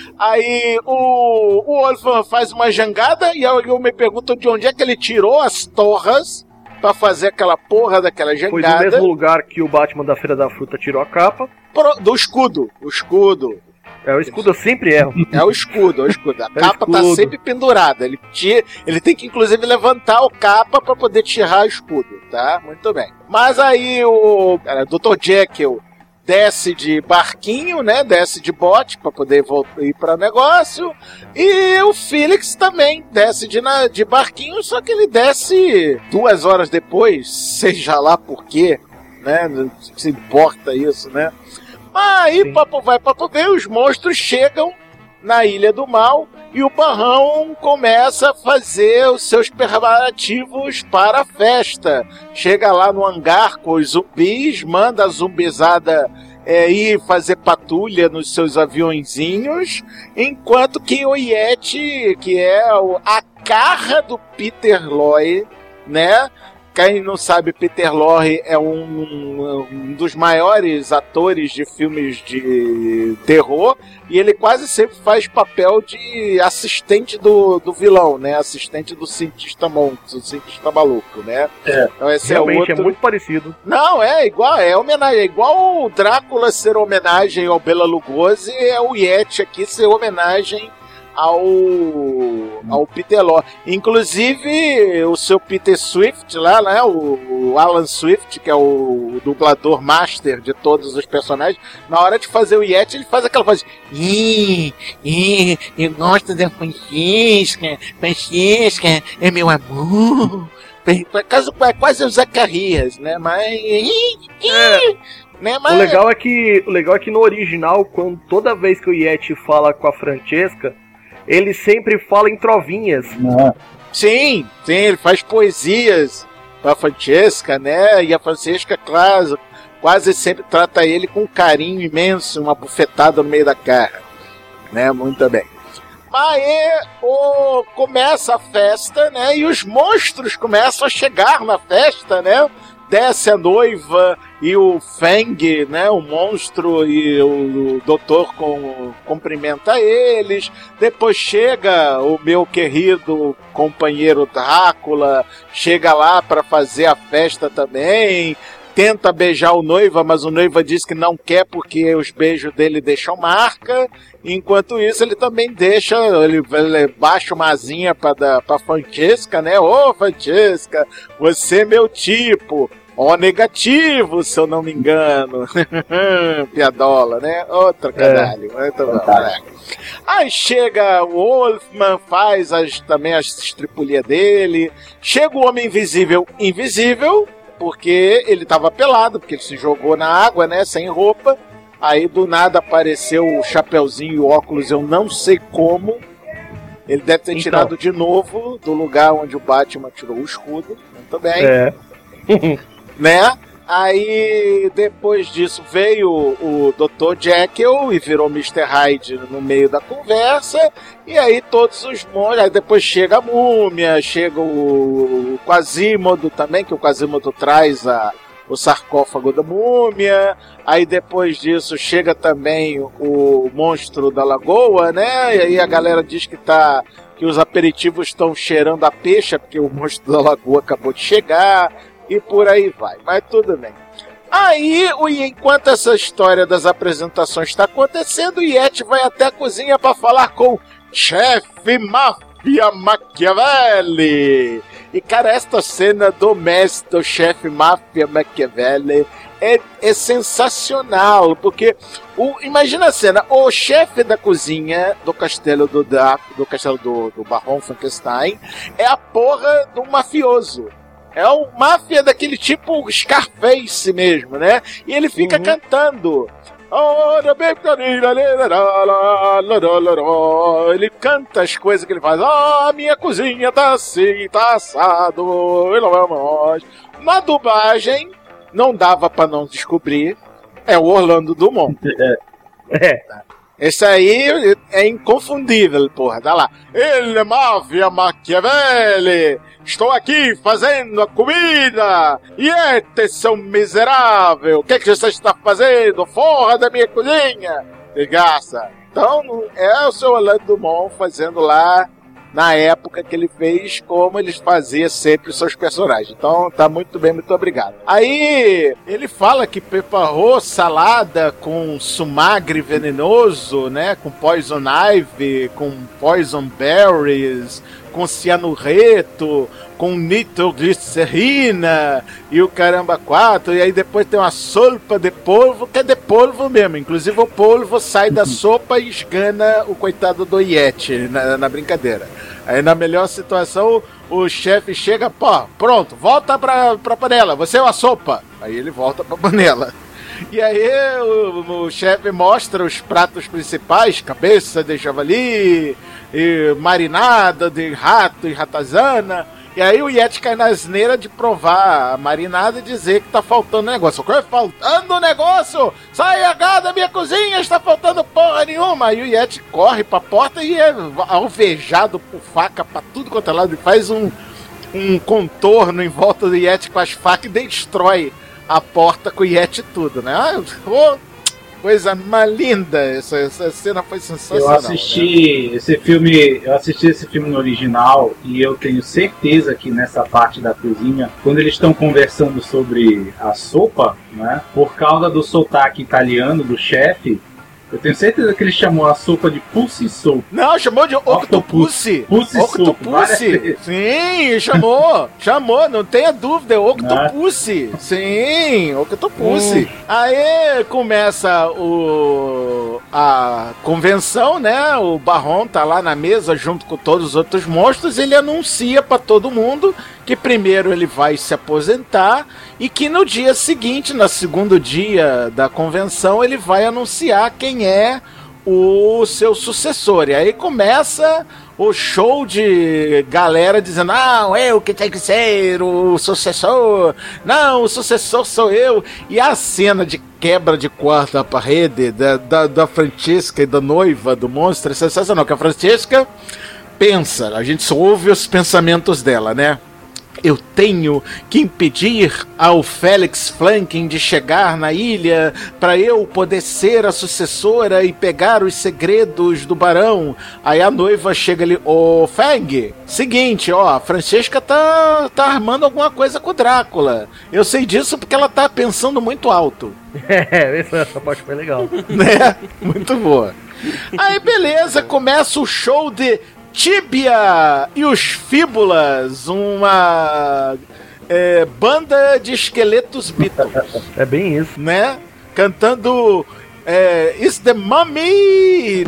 Aí o, o Olfan faz uma jangada e eu, eu me pergunto de onde é que ele tirou as torras pra fazer aquela porra daquela Foi do jangada. mesmo lugar que o Batman da Feira da Fruta tirou a capa. Pro- do escudo. O escudo. É, o escudo eu sempre erro. É o escudo, é o escudo. A É o capa tá escudo. sempre pendurada. Ele, tira, ele tem que, inclusive, levantar o capa pra poder tirar o escudo, tá? Muito bem. Mas aí o cara, doutor Jekyll desce de barquinho, né? Desce de bote pra poder voltar, ir pra negócio. E o Felix também desce de, na, de barquinho, só que ele desce duas horas depois, seja lá por quê, né? Não se importa isso, né? Aí, Sim. papo vai, papo vem, os monstros chegam na Ilha do Mal e o Barrão começa a fazer os seus preparativos para a festa. Chega lá no hangar com os zumbis, manda a zumbizada é, ir fazer patrulha nos seus aviõezinhos, enquanto que o Yeti, que é o, a carra do Peter Lorre, né? Quem não sabe, Peter Lorre é um, um dos maiores atores de filmes de terror e ele quase sempre faz papel de assistente do, do vilão, né? Assistente do cientista monstro, do cientista maluco, né? É. Então esse Realmente é outro... é muito parecido. Não, é igual, é homenagem, é igual o Drácula ser homenagem ao Bela Lugosi, é o Yeti aqui ser homenagem ao, ao Peter Lorre. Inclusive, o seu Peter Swift lá, né? O, o Alan Swift, que é o dublador master de todos os personagens, na hora de fazer o Yeti, ele faz aquela voz. Ih, ih, eu gosto da Francisca, Francisca é meu amor. É quase o Zacarias, né? Mas. É. Né? Mas O legal é que o legal é que no original, quando toda vez que o Yeti fala com a Francesca, ele sempre fala em trovinhas. Não. Sim, sim, ele faz poesias pra Francesca, né? E a Francesca, claro, quase sempre trata ele com um carinho imenso, uma bufetada no meio da cara, né? Muito bem. Aí o, começa a festa, né? E os monstros começam a chegar na festa, né? Desce a noiva e o Feng, né, o monstro, e o, o doutor com, cumprimenta eles. Depois chega o meu querido companheiro Drácula, chega lá para fazer a festa também. Tenta beijar o noiva, mas o noiva diz que não quer porque os beijos dele deixam marca. Enquanto isso, ele também deixa, ele, ele baixa uma asinha pra, da, pra Francesca, né? Ô, Francesca, você é meu tipo. O negativo, se eu não me engano. Piadola, né? Outra caralho. É. Muito bom, né? Aí chega o Wolfman, faz as, também as estripulias dele. Chega o Homem Invisível, invisível, porque ele tava pelado, porque ele se jogou na água, né? Sem roupa. Aí do nada apareceu o chapeuzinho e o óculos, eu não sei como. Ele deve ter então. tirado de novo do lugar onde o Batman tirou o escudo. Muito bem. É. Né? Aí depois disso veio o doutor Jekyll e virou mister Hyde no meio da conversa. E aí todos os monstros. Aí depois chega a múmia, chega o Quasimodo também, que o Quasimodo traz a, o sarcófago da múmia. Aí depois disso chega também o monstro da lagoa, né? E aí a galera diz que tá. Que os aperitivos estão cheirando a peixe, porque o monstro da lagoa acabou de chegar. E por aí vai, mas tudo bem. Aí, enquanto essa história das apresentações está acontecendo, o Yeti vai até a cozinha para falar com o chefe Máfia Machiavelli. E, cara, esta cena do mestre do chefe Máfia Machiavelli é, é sensacional, porque o, imagina a cena, o chefe da cozinha do castelo do, da, do castelo do, do Baron Frankenstein é a porra do mafioso. É um máfia daquele tipo Scarface mesmo, né? E ele fica uhum. cantando. Ele canta as coisas que ele faz. Ah, minha cozinha tá assim, tá assado. Na dublagem, não dava pra não descobrir. É o Orlando Drummond. É. Esse aí é inconfundível, porra. Dá lá. Ele é máfia Machiavelli. Estou aqui fazendo a comida. E este seu miserável. O que, que você está fazendo? Fora da minha cozinha. Desgraça. Então, é o seu Orlando Drummond fazendo lá na época que ele fez, como ele fazia sempre os seus personagens. Então, tá muito bem, muito obrigado. Aí, ele fala que preparou salada com sumagre venenoso, né? Com poison ivy, com poison berries, com cianureto, com nitroglicerina e o caramba quatro. E aí depois tem uma sopa de polvo, que é de polvo mesmo. Inclusive o polvo sai da sopa e esgana o coitado do Yeti na, na brincadeira. Aí na melhor situação o chefe chega, pô, pronto, volta pra, pra panela, você é uma sopa. Aí ele volta pra panela. E aí o, o chefe mostra os pratos principais, cabeça de javali, e marinada de rato e ratazana. E aí o Yeti cai na asneira de provar a marinada e dizer que tá faltando negócio. O que? Faltando negócio? Sai agora da minha cozinha, está faltando porra nenhuma. Aí o Yeti corre pra porta e é alvejado por faca pra tudo quanto é lado. E faz um, um contorno em volta do Yeti com as facas e destrói a porta com o Yeti tudo, né? Ah, oh, coisa mais linda, essa, essa cena foi sensacional. Eu assisti, né, esse filme, eu assisti esse filme no original e eu tenho certeza que nessa parte da cozinha, quando eles estão conversando sobre a sopa, né, por causa do sotaque italiano do chefe, eu tenho certeza que ele chamou a sopa de Pussy Soup. Não, chamou de Octopussy. Pussy Octopussy. Sim, chamou. Chamou, não tenha dúvida. Octopussy. Ah. Sim, Octopussy. Hum. Aí começa o a convenção, né? O Baron tá lá na mesa junto com todos os outros monstros. Ele anuncia pra todo mundo que primeiro ele vai se aposentar e que no dia seguinte, no segundo dia da convenção, ele vai anunciar quem é o seu sucessor. E aí começa o show de galera dizendo: não, eu que tenho que ser o sucessor, não, o sucessor sou eu. E a cena de quebra de quarta parede da, da, da Francesca e da noiva do monstro é sensacional, que a Francesca pensa, a gente só ouve os pensamentos dela, né? Eu tenho que impedir ao Félix Flanken de chegar na ilha para eu poder ser a sucessora e pegar os segredos do barão. Aí a noiva chega ali: ô Fang, seguinte, ó, a Francesca tá, tá armando alguma coisa com o Drácula. Eu sei disso porque ela tá pensando muito alto. É, essa parte foi legal. Né? Muito boa. Aí beleza, começa o show de Tíbia e os Fíbulas, uma é, banda de esqueletos Beatles, É bem isso. né? Cantando é, It's the Mummy!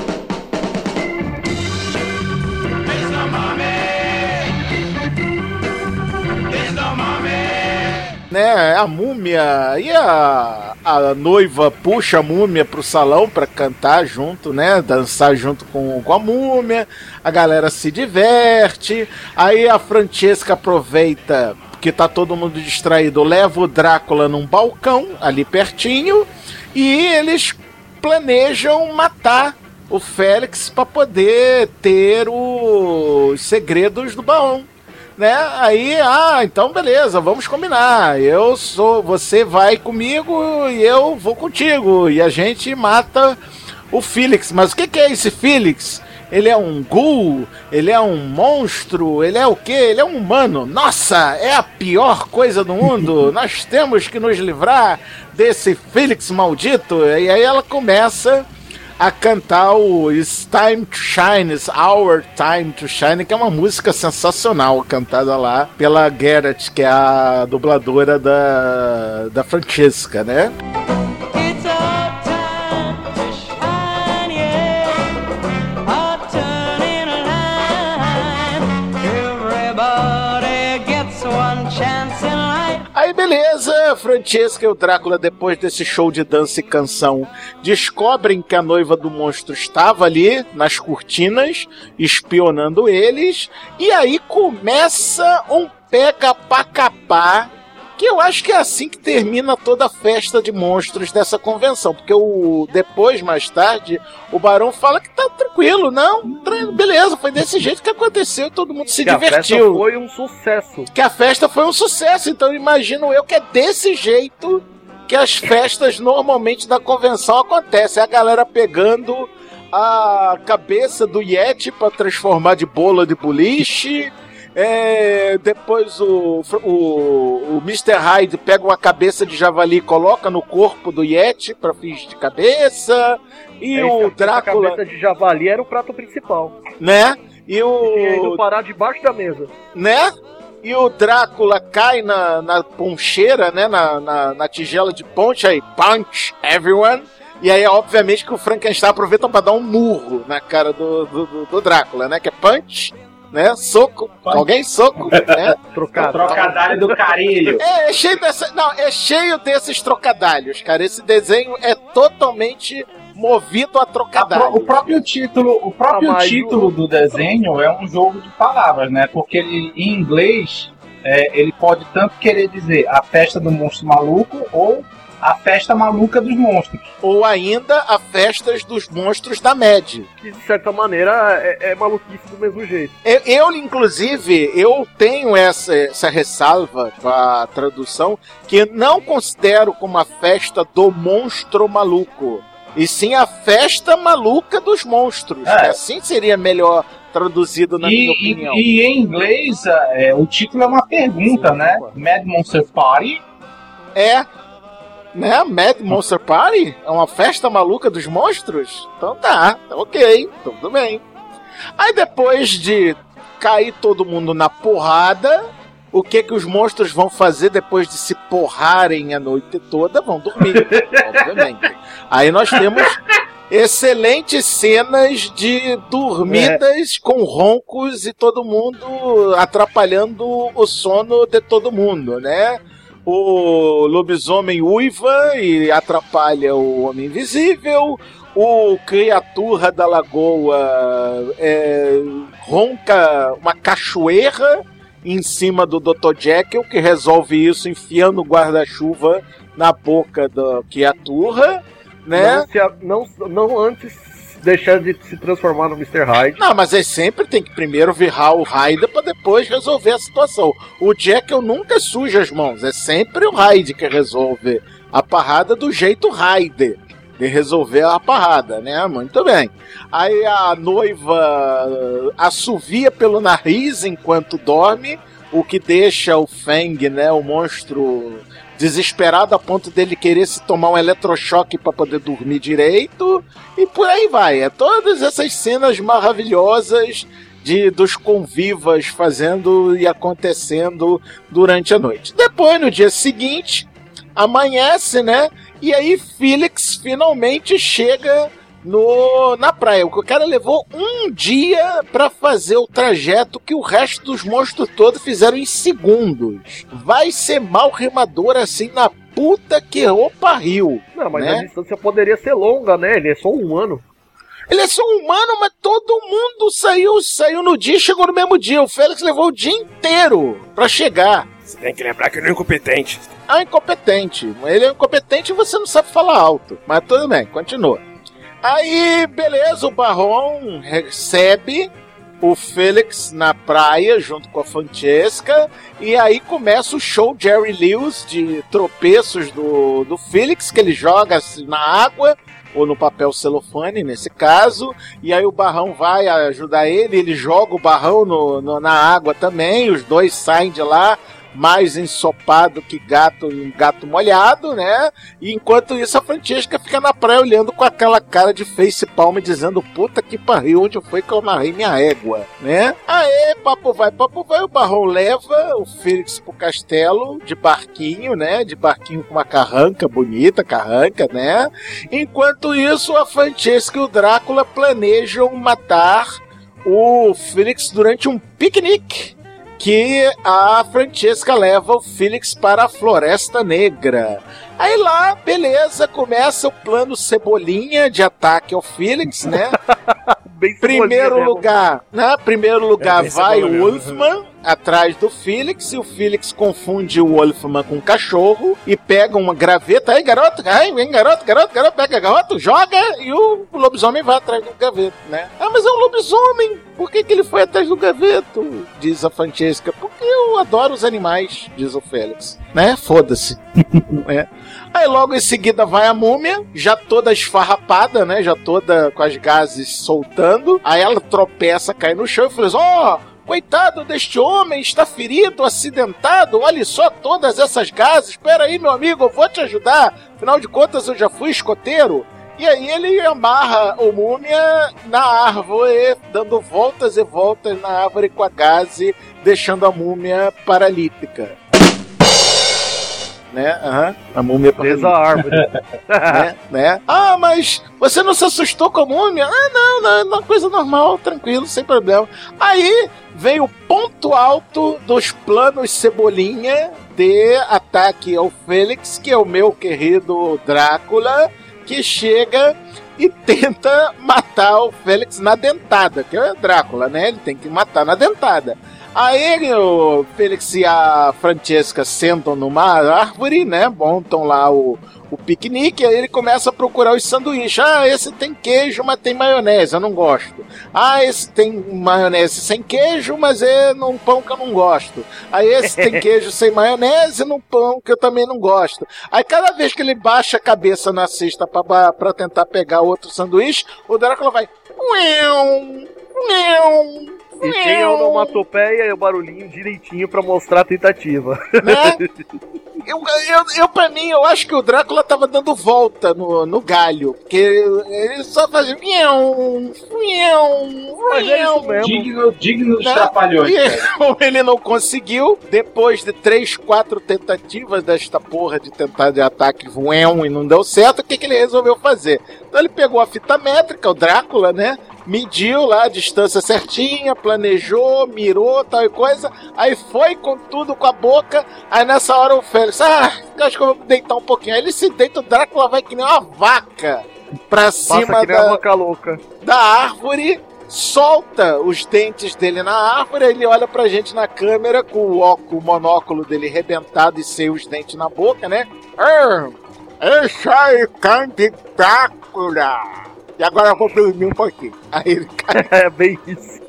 Né, a múmia e a, a noiva puxa a múmia pro salão pra cantar junto, né, dançar junto com, com a múmia, a galera se diverte, aí a Francesca aproveita que tá todo mundo distraído, leva o Drácula num balcão ali pertinho e eles planejam matar o Félix pra poder ter os segredos do baú. Né? Aí, ah, então beleza, vamos combinar. Eu sou, você vai comigo e eu vou contigo. E a gente mata o Felix. Mas o que, que é esse Felix? Ele é um ghoul? Ele é um monstro? Ele é o quê? Ele é um humano. Nossa, é a pior coisa do mundo. Nós temos que nos livrar desse Felix maldito. E aí ela começa a cantar o It's Time to Shine, It's Our Time to Shine, que é uma música sensacional, cantada lá pela Garrett, que é a dubladora da, da Francesca, né? It's our time to shine, yeah. Our turn in line. Everybody gets one chance in life. Aí beleza, Francesca e o Drácula, depois desse show de dança e canção, descobrem que a noiva do monstro estava ali nas cortinas, espionando eles, e aí começa um pega-pra-capá, que eu acho que é assim que termina toda a festa de monstros dessa convenção, porque o depois, mais tarde, o Barão fala que tá tranquilo, não, tra- beleza, foi desse jeito que aconteceu e todo mundo se Que a festa divertiu. foi um sucesso. Que a festa foi um sucesso, então imagino eu que é desse jeito que as festas normalmente da convenção acontecem, a galera pegando a cabeça do Yeti pra transformar de bola de boliche. É, depois o, o, o mister Hyde pega uma cabeça de javali e coloca no corpo do Yeti pra fingir de cabeça. E É, o essa- Drácula, essa cabeça de javali era o prato principal. né? E Tinha ido o, parar debaixo da mesa. né? E o Drácula cai na, na poncheira, né? Na, na, na tigela de ponte, aí punch everyone. E aí, obviamente, que o Frankenstein aproveita pra dar um murro na cara do, do, do- do Drácula, né? Que é punch, né? Soco. Alguém soco, né? Trocado. Trocadilho do carilho. É, é cheio dessa, não, é cheio desses trocadalhos, cara. Esse desenho é totalmente movido a A pro- trocadalhos. o próprio título, o próprio Ah, mas título o- do desenho é um jogo de palavras, né? Porque ele, em inglês, é, ele pode tanto querer dizer a festa do monstro maluco ou a festa maluca dos monstros. Ou ainda a festas dos monstros da Mad. Que de certa maneira é, é maluquice do mesmo jeito. Eu, eu, inclusive, eu tenho essa, essa ressalva com a tradução, que não considero como a festa do monstro maluco, e sim a festa maluca dos monstros. É. Assim seria melhor traduzido, na minha E, opinião. e, e em inglês, é, o título é uma pergunta, Sim, né? concordo. Mad Monster Party. É, né? Mad Monster Party? É uma festa maluca dos monstros? Então tá, tá ok, tudo bem. Aí depois de cair todo mundo na porrada, o que que os monstros vão fazer depois de se porrarem a noite toda? Vão dormir, obviamente. Aí nós temos excelentes cenas de dormidas com roncos e todo mundo atrapalhando o sono de todo mundo, né? O lobisomem uiva e atrapalha o homem invisível. O criatura da lagoa é, ronca uma cachoeira em cima do doutor Jekyll, que resolve isso enfiando o guarda-chuva na boca da criatura, né? Não, se a- não, não antes deixar de se transformar no mister Hyde. Não, mas ele sempre tem que primeiro virar o Hyde pra depois resolver a situação. O Jekyll nunca suja as mãos, é sempre o Hyde que resolve a parrada do jeito Hyde de resolver a parrada, né? Muito bem. Aí a noiva assovia pelo nariz enquanto dorme, o que deixa o Fang, né, o monstro, desesperado a ponto dele querer se tomar um eletrochoque para poder dormir direito, e por aí vai. É todas essas cenas maravilhosas de, dos convivas fazendo e acontecendo durante a noite. Depois, no dia seguinte, amanhece, né? E aí Felix finalmente chega no, na praia. O cara levou um dia pra fazer o trajeto que o resto dos monstros todos fizeram em segundos. Vai ser mal rimador assim na puta que o pariu. Não, mas né? a distância poderia ser longa, né? Ele é só um humano. Ele é só um humano, mas todo mundo saiu, saiu no dia e chegou no mesmo dia. O Félix levou o dia inteiro pra chegar. Você tem que lembrar que ele é incompetente. Ah, incompetente. Ele é incompetente e você não sabe falar alto. Mas tudo bem, continua. Aí, beleza, o Barron recebe o Felix na praia junto com a Francesca. E aí começa o show Jerry Lewis de tropeços do, do Felix, que ele joga assim, na água. Ou no papel celofane, nesse caso, e aí o Barrão vai ajudar ele, ele joga o Barrão no, no, na água também, os dois saem de lá, mais ensopado que gato um gato molhado, né? E enquanto isso a Francesca fica na praia olhando com aquela cara de face palm dizendo, puta que pariu, onde foi que eu amarrei minha égua, né? Aê, papo vai, papo vai, o Barrão leva o Felix pro castelo de barquinho, né? De barquinho com uma carranca bonita, carranca, né? Enquanto isso a Francesca e o Drácula planejam matar o Felix durante um piquenique, que a Francesca leva o Felix para a Floresta Negra. Aí lá, beleza, começa o plano Cebolinha de ataque ao Felix, né? Bem Primeiro mesmo. lugar, né? Primeiro lugar É, vai o mesmo. Wolfman atrás do Felix, e o Felix confunde o Wolfman com um cachorro e pega uma graveta. Aí, garoto, ai, vem, garoto, garoto, garoto, pega garoto, joga, e o lobisomem vai atrás do gaveto, né? Ah, mas é um lobisomem, por que que ele foi atrás do gaveto? Diz a Francesca. Porque eu adoro os animais, diz o Felix, né? Foda-se. É. Aí logo em seguida vai a múmia, já toda esfarrapada, né? Já toda com as gases soltando. Aí ela tropeça, cai no chão e fala assim, ó, oh, coitado deste homem, está ferido, acidentado, olha só todas essas gases. Espera aí, meu amigo, eu vou te ajudar. Afinal de contas, eu já fui escoteiro. E aí ele amarra o múmia na árvore, dando voltas e voltas na árvore com a gaze, deixando a múmia paralítica. Né? Uhum. A múmia Presa à árvore. né? né? Ah, mas você não se assustou com a múmia? Ah, não, não, é uma coisa normal, tranquilo, sem problema. Aí vem o ponto alto dos planos Cebolinha de ataque ao Félix, que é o meu querido Drácula, que chega e tenta matar o Félix na dentada, que é o Drácula, né? Ele tem que matar na dentada. Aí o Felix e a Francesca sentam numa árvore, né? Montam lá o, o piquenique, aí ele começa a procurar os sanduíches. Ah, esse tem queijo, mas tem maionese, eu não gosto. Ah, esse tem maionese sem queijo, mas é num pão que eu não gosto. Aí esse tem queijo sem maionese num pão que eu também não gosto. Aí cada vez que ele baixa a cabeça na cesta pra, pra tentar pegar outro sanduíche, o Drácula vai... E tem a onomatopeia e o barulhinho direitinho pra mostrar a tentativa. Né? Eu, eu, eu, pra mim, eu acho que o Drácula tava dando volta no, no galho. Porque ele só fazia. Mas é isso mesmo. Digno, digno dos Né? trapalhões. E como ele não conseguiu, depois de três, quatro tentativas desta porra de tentar de ataque e não deu certo, o que, que ele resolveu fazer? Então ele pegou a fita métrica, o Drácula, né? Mediu lá a distância certinha, planejou, mirou, tal e coisa, aí foi com tudo com a boca, aí nessa hora o Félix, ah, acho que eu vou me deitar um pouquinho. Aí ele se deita, o Drácula vai que nem uma vaca pra cima Passa que nem da, uma vaca louca. da árvore, solta os dentes dele na árvore, ele olha pra gente na câmera com o, óculo, o monóculo dele rebentado e sem os dentes na boca, né? Ah, esse aí, candidatura! E agora eu vou dormir um pouquinho. Aí ele cai. É bem isso.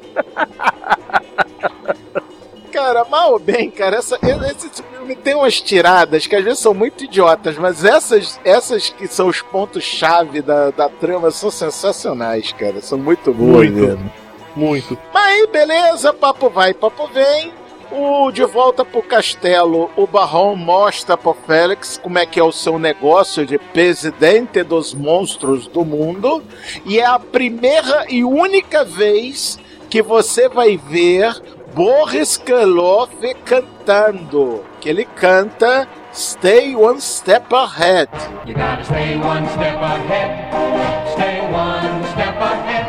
Cara, mal ou bem, cara, essa, esse filme tem umas tiradas que às vezes são muito idiotas, mas essas, essas que são os pontos-chave da, da trama são sensacionais, cara. São muito boas Muito. mesmo. Muito. Mas aí, beleza, papo vai, papo vem. O, de volta pro castelo, o Barrão mostra pro Félix como é que é o seu negócio de presidente dos monstros do mundo. E é a primeira e única vez que você vai ver Boris Karloff cantando, que ele canta Stay One Step Ahead. You gotta stay one step ahead, stay one step ahead.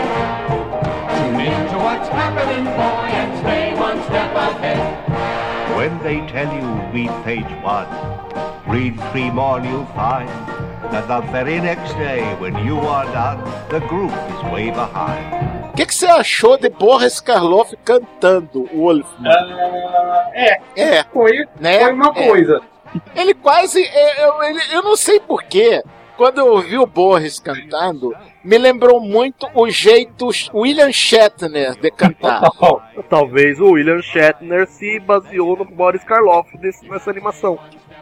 Tune into what's happening, boy, and stay one step ahead. When they tell you read page one, read three more and you'll find that the very next day when you are done, the group is way behind. O que, que você achou de Boris Karloff cantando Wolfman? Uh, é, É, foi, né? foi uma É. coisa. Ele quase. Eu, eu, eu não sei porquê. Quando eu ouvi o Boris cantando, me lembrou muito o jeito William Shatner de cantar. Talvez o William Shatner se baseou no Boris Karloff desse, nessa animação.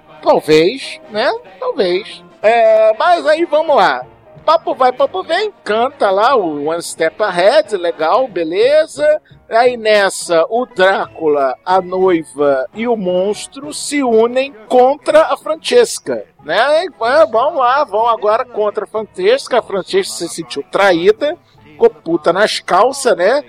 Talvez, né? Talvez. É, mas aí vamos lá. Papo vai, papo vem, canta lá o One Step Ahead, legal, beleza. Aí nessa, o Drácula, a noiva e o monstro se unem contra a Francesca, né? E, ah, vamos lá, vão agora contra a Francesca. A Francesca se sentiu traída, ficou puta nas calças, né?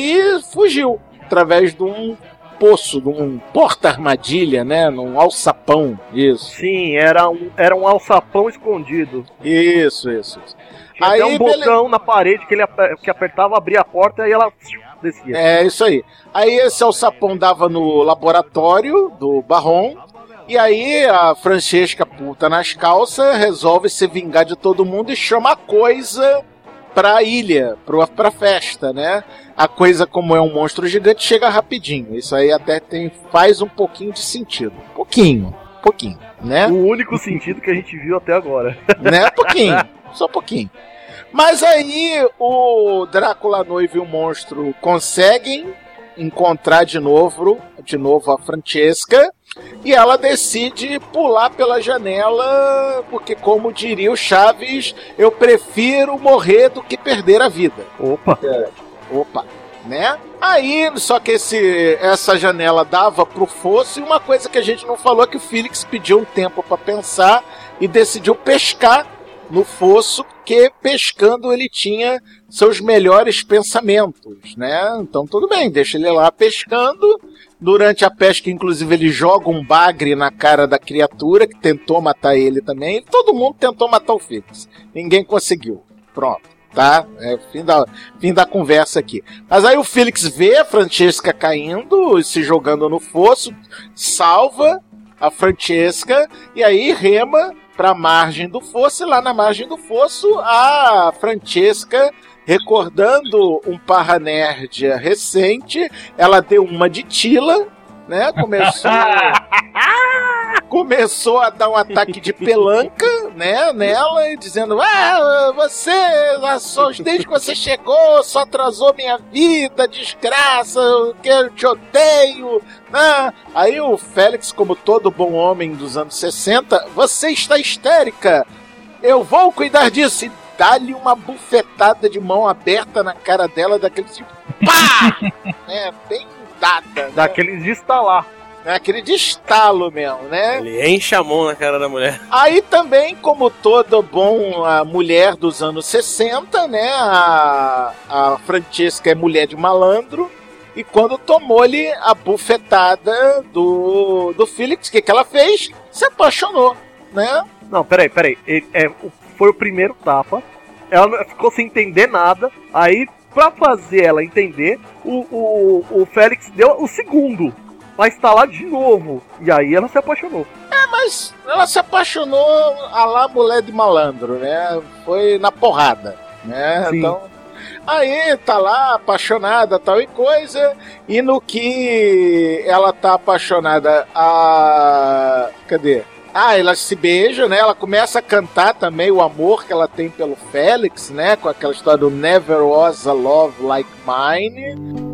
E fugiu através de um poço, de um porta-armadilha, né? Num alçapão, isso. Sim, era um, era um alçapão escondido. Isso, isso. isso. Tinha Aí, até um bele- botão na parede que ele aper- que apertava, abria a porta e ela descia. É, isso aí. Aí esse alçapão dava no laboratório do Baron. E aí a Francesca, puta nas calças, resolve se vingar de todo mundo e chama a Coisa pra ilha, pra, pra festa, né? A Coisa, como é um monstro gigante, chega rapidinho. Isso aí até tem, faz um pouquinho de sentido. Pouquinho, pouquinho, né? O único sentido que a gente viu até agora. Né? Pouquinho, só pouquinho. Mas aí o Drácula, a noiva e o monstro conseguem encontrar de novo, de novo a Francesca, e ela decide pular pela janela, porque, como diria o Chaves, eu prefiro morrer do que perder a vida. Opa! Opa, né? Aí, só que esse, essa janela dava pro fosso, e uma coisa que a gente não falou é que o Felix pediu um tempo para pensar e decidiu pescar no fosso, que pescando ele tinha seus melhores pensamentos, né? Então tudo bem, deixa ele lá pescando. Durante a pesca, inclusive, ele joga um bagre na cara da criatura que tentou matar ele também. Todo mundo tentou matar o Felix. Ninguém conseguiu. Pronto, tá? É fim da, fim da conversa aqui. Mas aí o Felix vê a Francesca caindo, se jogando no fosso, salva a Francesca e aí rema para a margem do fosso, e lá na margem do fosso a Francesca, recordando um Parra Nerd recente, ela deu uma de Tila, né? Começou começou a dar um ataque de pelanca, né, nela, e dizendo: ah, você, só, desde que você chegou, só atrasou minha vida, desgraça, eu quero, te odeio. Ah, aí o Félix, como todo bom homem dos anos sessenta, você está histérica, eu vou cuidar disso, e dá-lhe uma bufetada de mão aberta na cara dela, daquele tipo, pá! É, bem dada. Né? Daqueles de estalar. É aquele de estalo mesmo, né? Ele enche a mão na cara da mulher. Aí também, como toda bom a mulher dos anos sessenta, né? A, a Francesca é mulher de malandro. E quando tomou-lhe a bufetada do, do Felix, o que, que ela fez? Se apaixonou, né? Não, peraí, peraí. Ele, é, foi o primeiro tapa. Ela ficou sem entender nada. Aí, pra fazer ela entender, o, o, o Félix deu o segundo. Vai instalar de novo. E aí ela se apaixonou. É, mas ela se apaixonou a lá mulher de malandro, né? Foi na porrada, né? Sim. Então, aí tá lá apaixonada, tal e coisa, e no que ela tá apaixonada, a... cadê? Ah, elas se beijam, né? Ela começa a cantar também o amor que ela tem pelo Félix, né? Com aquela história do Never Was a Love Like Mine.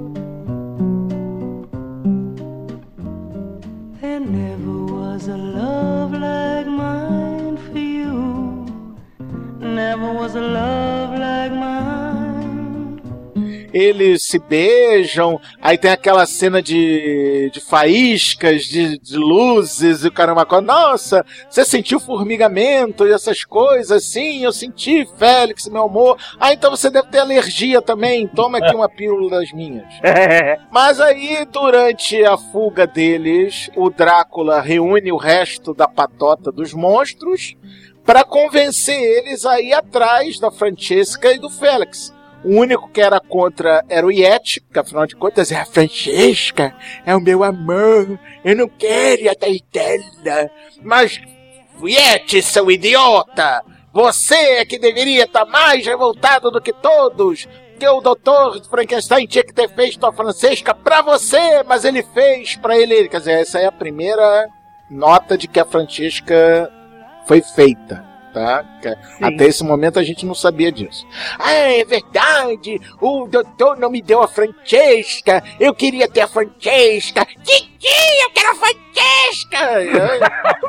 There never was a love like mine for you. Never was a love like mine. eles se beijam, aí tem aquela cena de, de faíscas, de, de luzes, e o caramba, nossa, você sentiu formigamento e essas coisas? Sim, eu senti, Félix, meu amor. Ah, então você deve ter alergia também, toma aqui uma pílula das minhas. Mas aí, durante a fuga deles, o Drácula reúne o resto da patota dos monstros para convencer eles a ir atrás da Francesca e do Félix. O único que era contra era o Yeti, porque afinal de contas é a Francesca, é o meu amor, eu não quero ir atrás dela. Mas, Yeti, seu idiota, você é que deveria estar mais revoltado do que todos, que o doutor Frankenstein tinha que ter feito a Francesca pra você, mas ele fez pra ele. Quer dizer, essa é a primeira nota de que a Francesca foi feita. Tá? Até esse momento a gente não sabia disso. Ah, é verdade, o doutor não me deu a Francesca, eu queria ter a Francesca. Titi, eu quero a Francesca.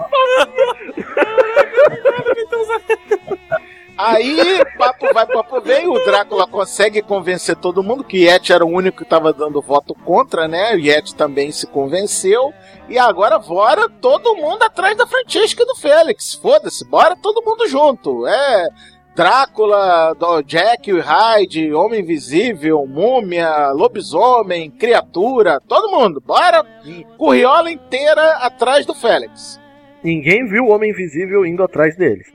Aí, papo vai, papo vem, o Drácula consegue convencer todo mundo, que o Yeti era o único que estava dando voto contra, né? O Yeti também se convenceu. E agora, bora todo mundo atrás da Francesca e do Félix. Foda-se, bora todo mundo junto. É Drácula, Jack e Hyde, Homem Invisível, Múmia, Lobisomem, Criatura, todo mundo. Bora, curriola inteira atrás do Félix. Ninguém viu o Homem Invisível indo atrás deles.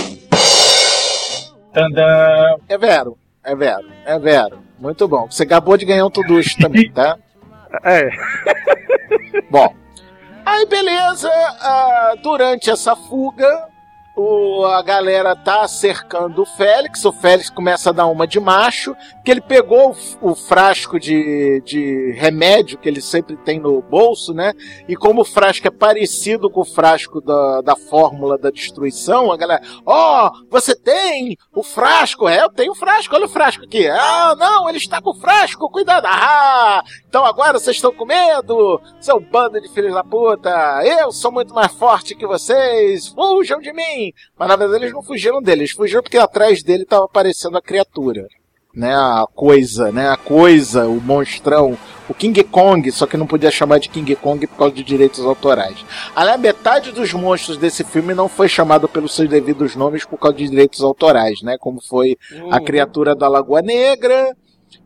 Tandã. É vero, é vero, é vero. Muito bom. Você acabou de ganhar um tuducho também, tá? É. Bom, aí beleza, uh, durante essa fuga, o, a galera tá cercando o Félix, o Félix começa a dar uma de macho, que ele pegou o, o frasco de, de remédio que ele sempre tem no bolso, né? E como o frasco é parecido com o frasco da, da fórmula da destruição, a galera, ó, oh, você tem o frasco? É, eu tenho o frasco, olha o frasco aqui. Ah, não, ele está com o frasco, cuidado. Ah, então agora vocês estão com medo, seu bando de filhos da puta, eu sou muito mais forte que vocês, fujam de mim. Mas na verdade eles não fugiram dele, eles fugiram porque atrás dele estava aparecendo a criatura, né, a coisa, né, a coisa, o monstrão, o King Kong, só que não podia chamar de King Kong por causa de direitos autorais. Aliás, metade dos monstros desse filme não foi chamado pelos seus devidos nomes por causa de direitos autorais, né, como foi uhum. a criatura da Lagoa Negra,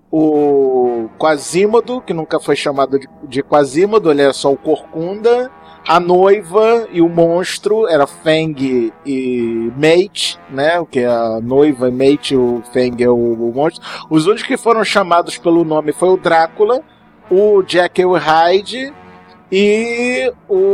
o Quasimodo, que nunca foi chamado de, de Quasimodo, ele era só o Corcunda, a noiva e o monstro era Fang e Mate, né? O que é a noiva e Mate, o Fang é o, o monstro. Os únicos que foram chamados pelo nome foi o Drácula, o Jekyll e Hyde e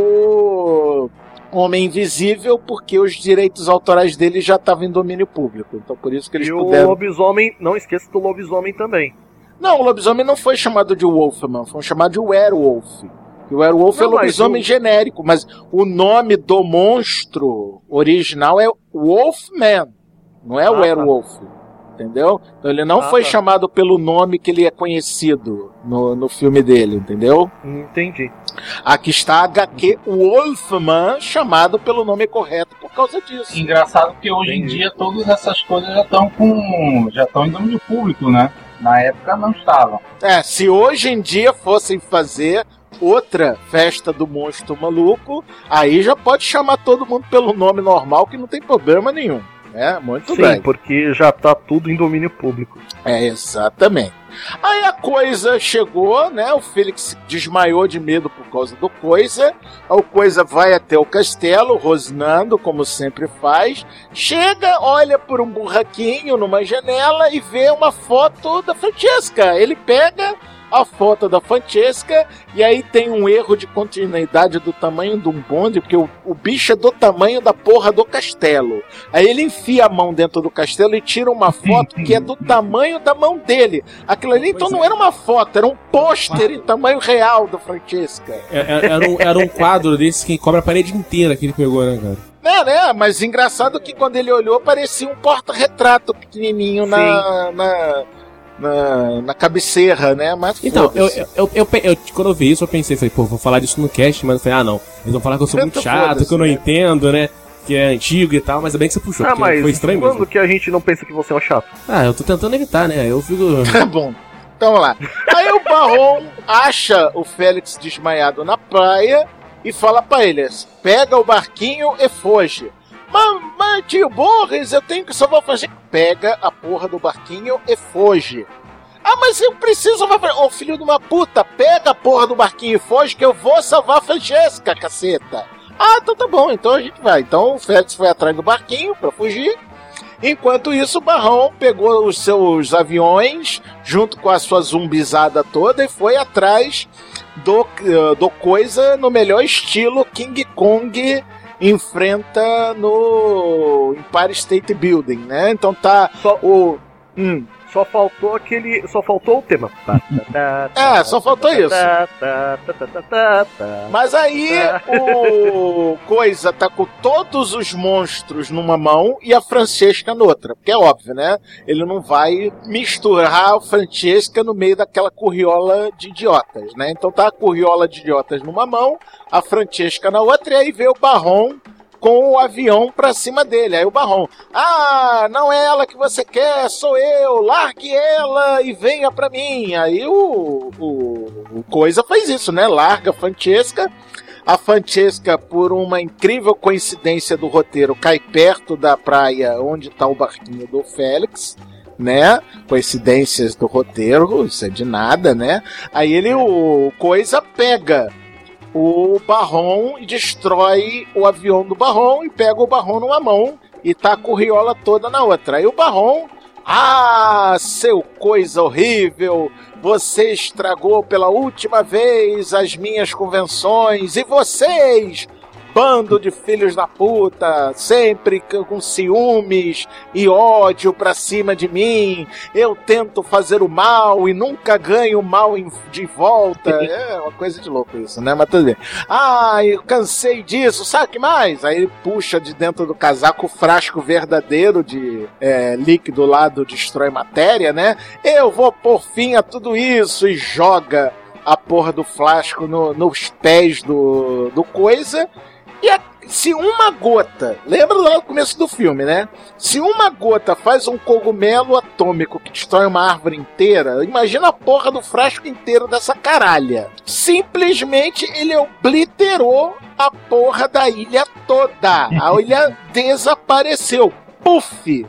o Homem Invisível, porque os direitos autorais dele já estavam em domínio público. Então por isso que eles e puderam... o lobisomem, não esqueça do lobisomem também. Não, o lobisomem não foi chamado de Wolfman, foi chamado de Werewolf. E o Werewolf não, é lobisomem o... genérico, mas o nome do monstro original é Wolfman, não é ah, Werewolf, tá. Entendeu? Então ele não ah, foi tá. chamado pelo nome que ele é conhecido no, no filme dele, entendeu? Entendi. Aqui está a H Q Wolfman, chamado pelo nome correto por causa disso. Engraçado porque hoje Entendi. em dia todas essas coisas já estão com, já estão em domínio público, né? Na época não estavam. É, se hoje em dia fossem fazer outra festa do monstro maluco, aí já pode chamar todo mundo pelo nome normal, que não tem problema nenhum. É, muito Sim, bem. Sim, porque já tá tudo em domínio público. É, exatamente. Aí a coisa chegou, né? O Félix desmaiou de medo por causa do Coisa. O Coisa vai até o castelo, rosnando, como sempre faz. Chega, olha por um buraquinho numa janela e vê uma foto da Francesca. Ele pega a foto da Francesca e aí tem um erro de continuidade do tamanho de um bonde, porque o, o bicho é do tamanho da porra do castelo. Aí ele enfia a mão dentro do castelo e tira uma foto que é do tamanho da mão dele. Aquilo ali então não era uma foto, era um pôster em tamanho real da Francesca. Era, era, um, era um quadro desse que cobre a parede inteira que ele pegou, né, cara? É, né? Mas engraçado que quando ele olhou parecia um porta-retrato pequenininho na... na Na, na cabeceira, né? Mas então, eu, eu, eu, eu, eu, quando eu vi isso, eu pensei, falei, pô, vou falar disso no cast, mas eu falei, ah, não, eles vão falar que eu sou muito chato, que eu não né? entendo, né? Que é antigo e tal, mas é bem que você puxou. Ah, mas foi estranho quando mesmo. que a gente não pensa que você é um chato? Ah, eu tô tentando evitar, né? Eu fico. Tá bom. Então vamos lá. Aí o Barron acha o Félix desmaiado na praia e fala pra ele: pega o barquinho e foge. Mas, mas tio Boris, eu tenho que salvar o Francesca. Pega a porra do barquinho e foge. Ah, mas eu preciso salvar a Ô, filho de uma puta, pega a porra do barquinho e foge que eu vou salvar a Francesca, caceta. Ah, então tá bom, então a gente vai. Então o Félix foi atrás do barquinho pra fugir. Enquanto isso, o Barron pegou os seus aviões, junto com a sua zumbizada toda, e foi atrás do, do coisa no melhor estilo King Kong enfrenta no Empire State Building, né? Então tá Só... o... Hum. Só faltou aquele. Só faltou o tema. É, só faltou isso. Mas aí o coisa tá com todos os monstros numa mão e a Francesca noutra. Porque é óbvio, né? Ele não vai misturar a Francesca no meio daquela curriola de idiotas, né? Então tá a curriola de idiotas numa mão, a Francesca na outra, e aí vê o Barron com o avião pra cima dele. Aí o Barron: ah, não é ela que você quer, sou eu, largue ela e venha pra mim. Aí o, o, o coisa faz isso, né? Larga a Francesca. A Francesca, por uma incrível coincidência do roteiro, cai perto da praia onde tá o barquinho do Félix, né? Coincidências do roteiro, isso é de nada, né? Aí ele, o coisa, pega o Barron e destrói o avião do Barron e pega o Barron numa mão e tá a curriola toda na outra. Aí o Barron: ah, seu coisa horrível, você estragou pela última vez as minhas convenções, e vocês, bando de filhos da puta, sempre com ciúmes e ódio pra cima de mim. Eu tento fazer o mal e nunca ganho o mal de volta. É uma coisa de louco isso, né? Mas tudo bem. Ah, eu cansei disso, sabe o que mais? Aí ele puxa de dentro do casaco o frasco verdadeiro de é, líquido lá do Destrói Matéria, né? Eu vou pôr fim a tudo isso, e joga a porra do frasco no, nos pés do, do coisa. E a, se uma gota, lembra lá no começo do filme, né? Se uma gota faz um cogumelo atômico que destrói uma árvore inteira, imagina a porra do frasco inteiro dessa caralha. Simplesmente ele obliterou a porra da ilha toda. A ilha desapareceu. Puf!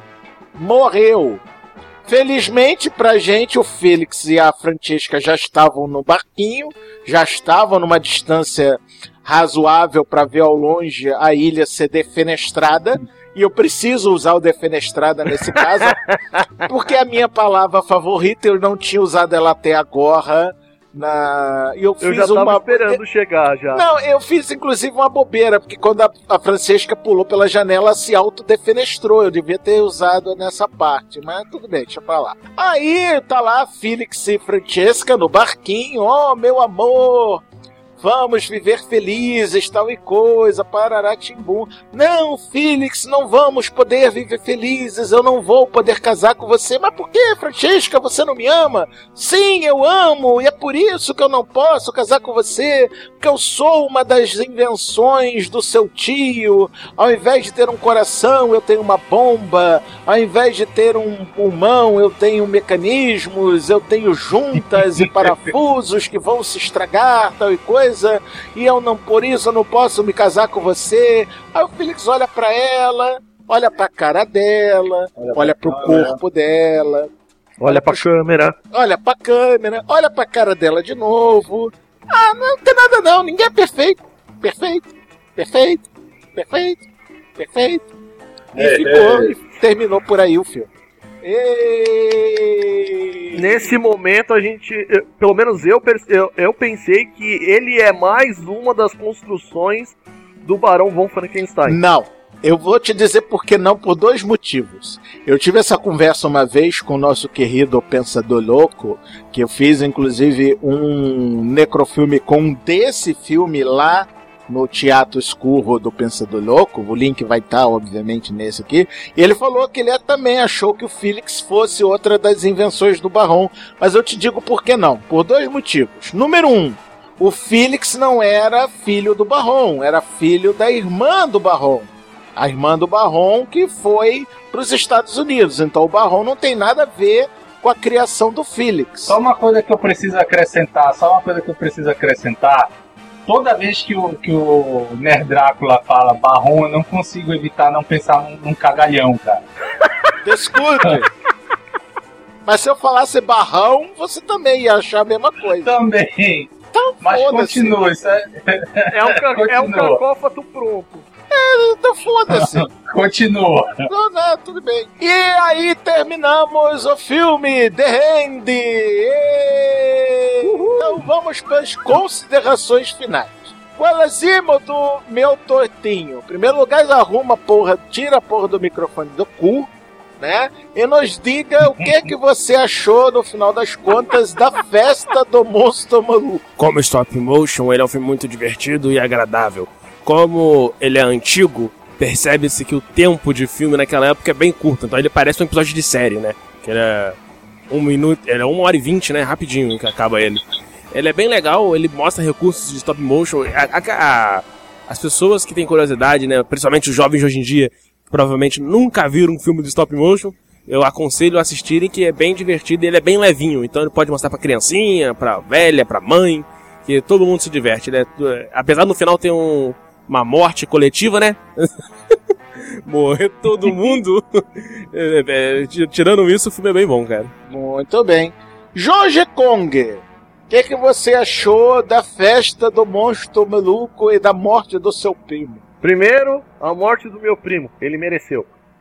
Morreu. Felizmente pra gente, o Félix e a Francesca já estavam no barquinho, já estavam numa distância razoável para ver ao longe a ilha ser defenestrada, e eu preciso usar o defenestrada nesse caso, porque é a minha palavra favorita, eu não tinha usado ela até agora. Na... Eu, eu fiz já tava uma... esperando chegar já. Não, eu fiz inclusive uma bobeira, porque quando a, a Francesca pulou pela janela, se autodefenestrou. Eu devia ter usado nessa parte, mas tudo bem, deixa pra lá. Aí tá lá Félix e Francesca no barquinho. Oh, meu amor, vamos viver felizes, tal e coisa, parará timbum. Não, Félix, não vamos poder viver felizes, eu não vou poder casar com você. Mas por que, Francesca, você não me ama? Sim, eu amo, e é por isso que eu não posso casar com você, porque eu sou uma das invenções do seu tio. Ao invés de ter um coração, eu tenho uma bomba. Ao invés de ter um pulmão, eu tenho mecanismos, eu tenho juntas e parafusos que vão se estragar, tal e coisa. E eu não, por isso eu não posso me casar com você. Aí o Félix olha pra ela, olha pra cara dela, olha, olha pro corpo dela, olha pra câmera, olha pra câmera, olha pra cara dela de novo. Ah, não tem nada não, ninguém é perfeito. Perfeito, perfeito, perfeito, perfeito. E é, ficou, é. e terminou por aí o filme. E... Nesse momento a gente, eu, pelo menos eu, eu, eu pensei que ele é mais uma das construções do Barão von Frankenstein. Não, eu vou te dizer por que não, por dois motivos. Eu tive essa conversa uma vez com o nosso querido Pensador Louco, que eu fiz inclusive um necrofilme com desse filme lá no Teatro Escuro do Pensador Louco. O link vai estar, obviamente, nesse aqui. E ele falou que ele também achou que o Félix fosse outra das invenções do Barron. Mas eu te digo por que não. Por dois motivos. Número um, o Félix não era filho do Barron, era filho da irmã do Barron. A irmã do Barron que foi para os Estados Unidos. Então o Barron não tem nada a ver com com a criação do Felix. Só uma coisa que eu preciso acrescentar, só uma coisa que eu preciso acrescentar. Toda vez que o, que o Nerd Drácula fala Barron, eu não consigo evitar não pensar num, num cagalhão, cara. Desculpe. Mas se eu falasse Barrão, você também ia achar a mesma coisa. Também. Então, mas foda-se. continua, isso é... É um, ca- é um cacófato pronto. É, então foda-se. Continua. Não, não, tudo bem. E aí terminamos o filme The Hand. E... Então vamos para as considerações finais. Quasimodo, meu tortinho. Em primeiro lugar, arruma a porra, tira a porra do microfone do cu, né? E nos diga o que que você achou, no final das contas, da festa do monstro maluco. Como stop motion, ele é um filme muito divertido e agradável. Como ele é antigo, percebe-se que o tempo de filme naquela época é bem curto. Então ele parece um episódio de série, né? Que ele é um minuto, ele é uma hora e vinte, né? Rapidinho que acaba ele. Ele é bem legal, ele mostra recursos de stop motion. A, a, a, as pessoas que têm curiosidade, né? Principalmente os jovens de hoje em dia, provavelmente nunca viram um filme de stop motion. Eu aconselho a assistirem, que é bem divertido e ele é bem levinho. Então ele pode mostrar pra criancinha, pra velha, pra mãe, que todo mundo se diverte. Ele é, apesar no final ter um, uma morte coletiva, né? Morrer todo mundo. é, é, tirando isso, o filme é bem bom, cara. Muito bem. Jorge Kong, o que, que você achou da festa do monstro maluco e da morte do seu primo? Primeiro, a morte do meu primo. Ele mereceu.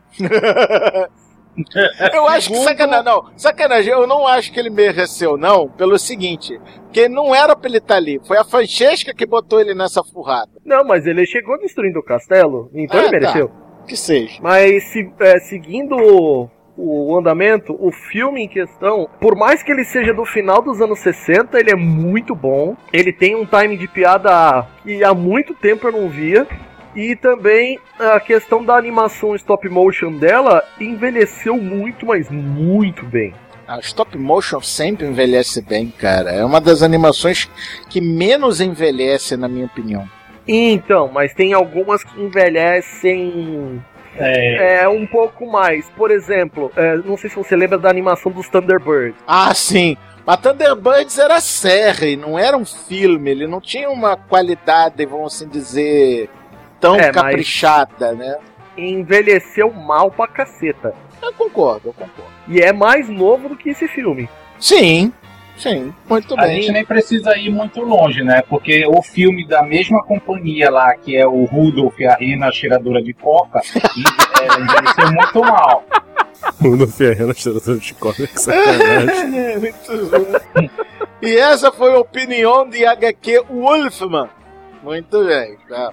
Eu acho que sacanagem, não, sacanagem, eu não acho que ele mereceu, não, pelo seguinte, porque não era pra ele estar ali, foi a Francesca que botou ele nessa furrada. Não, mas ele chegou destruindo o castelo, então Ah, ele mereceu. tá. Que seja. Mas se, é, seguindo o, o andamento, o filme em questão, por mais que ele seja do final dos anos sessenta, ele é muito bom. Ele tem um timing de piada que há muito tempo eu não via. E também a questão da animação stop motion dela envelheceu muito, mas muito bem. A stop motion sempre envelhece bem, cara. É uma das animações que menos envelhece, na minha opinião. Então, mas tem algumas que envelhecem é, é um pouco mais. Por exemplo, é, não sei se você lembra da animação dos Thunderbirds. Ah, sim. Mas Thunderbirds era série, não era um filme. Ele não tinha uma qualidade, vamos assim dizer, tão É, mas- caprichada, né? Envelheceu mal pra caceta. Eu concordo, eu concordo. E é mais novo do que esse filme. Sim, sim, muito A bem. gente nem precisa ir muito longe, né? Porque o filme da mesma companhia lá, que é o Rudolph e a Rena, a cheiradora de coca, é, envelheceu muito mal. No Ferreira, cheirador de coca, que sacanagem. Muito bom. E essa foi a opinião de H Q Wolfman. Muito bem, tá.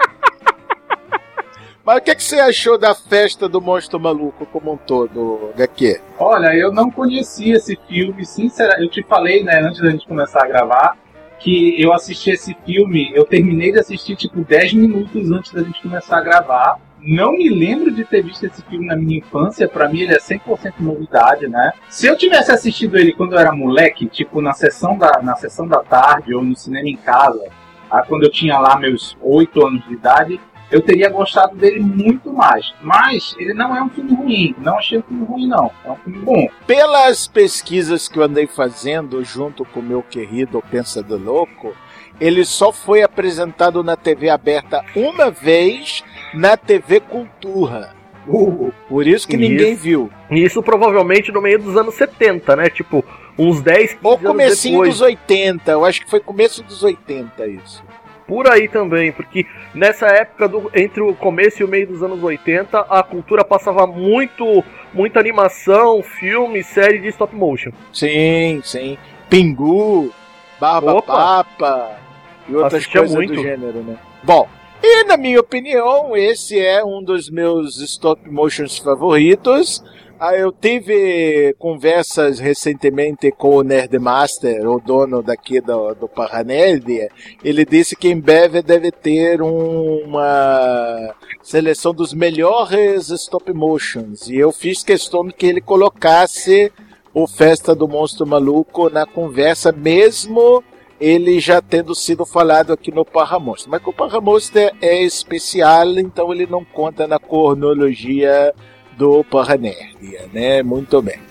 Mas o que, que você achou da festa do monstro maluco como um todo, H Q? Olha, eu não conhecia esse filme, sinceramente. Eu te falei, né, antes da gente começar a gravar, que eu assisti esse filme, eu terminei de assistir tipo dez minutos antes da gente começar a gravar. Não me lembro de ter visto esse filme na minha infância, pra mim ele é cem por cento novidade, né? Se eu tivesse assistido ele quando eu era moleque, tipo na sessão da, na sessão da tarde ou no cinema em casa, ah, quando eu tinha lá meus oito anos de idade, eu teria gostado dele muito mais. Mas ele não é um filme ruim, não achei um filme ruim não, é um filme bom. Pelas pesquisas que eu andei fazendo junto com o meu querido Pensador Louco, ele só foi apresentado na T V aberta uma vez na T V Cultura. Uh, por isso que ninguém Isso. viu. E isso provavelmente no meio dos anos setenta, né? Tipo, uns dez, quinze Ou anos comecinho depois. dos oitenta, eu acho que foi começo dos oitenta isso. Por aí também, porque nessa época, do, entre o começo e o meio dos anos oitenta, a cultura passava muito, muita animação, filme, série de stop motion. Sim, sim. Pingu, Barba Opa! Papa e outras Assistia coisas muito. do gênero, né? Bom, e na minha opinião, esse é um dos meus stop motions favoritos. Ah, eu tive conversas recentemente com o Nerdmaster, o dono daqui do, do Paranerd. Ele disse que em breve deve ter um- uma seleção dos melhores stop motions. E eu fiz questão de que ele colocasse o Festa do Monstro Maluco na conversa, mesmo ele já tendo sido falado aqui no Paramonster. Mas que o Paramonster é especial, então ele não conta na cronologia do Paranerd, né? Muito bem.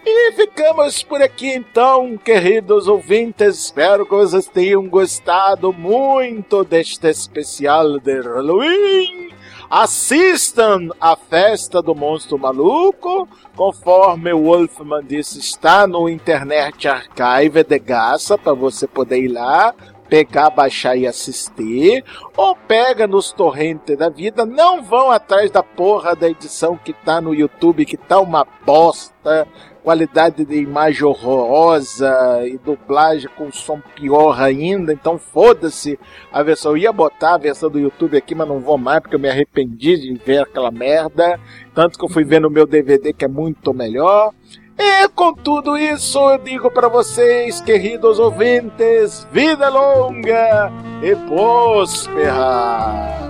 E ficamos por aqui então, queridos ouvintes. Espero que vocês tenham gostado muito deste especial de Halloween. Assistam a Festa do Monstro Maluco. Conforme o Wolfman disse, está no Internet Archive de graça para você poder ir lá, pegar, baixar e assistir, ou pega nos torrentes da vida. Não vão atrás da porra da edição que tá no YouTube, que tá uma bosta, qualidade de imagem horrorosa e dublagem com som pior ainda. Então foda-se a versão. Eu ia botar a versão do YouTube aqui, mas não vou mais porque eu me arrependi de ver aquela merda, tanto que eu fui ver no meu D V D, que é muito melhor. E com tudo isso, eu digo para vocês, queridos ouvintes, vida longa e próspera!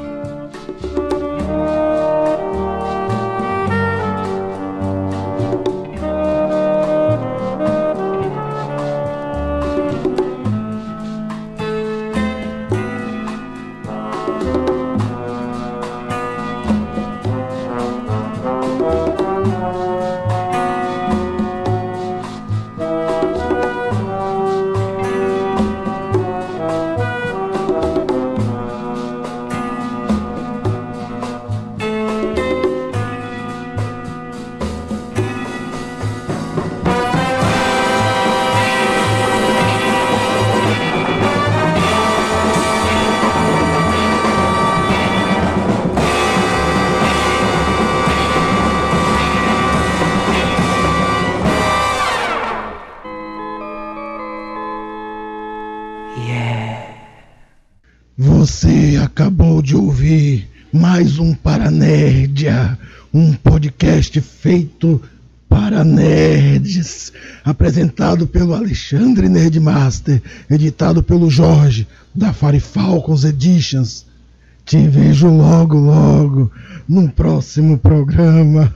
Você acabou de ouvir mais um Paranerdia, um podcast feito para nerds, apresentado pelo Alexandre Nerdmaster, editado pelo Jorge, da Fire Falcons Editions. Te vejo logo, logo, num próximo programa.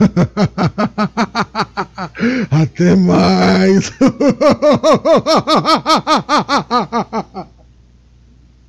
Até mais.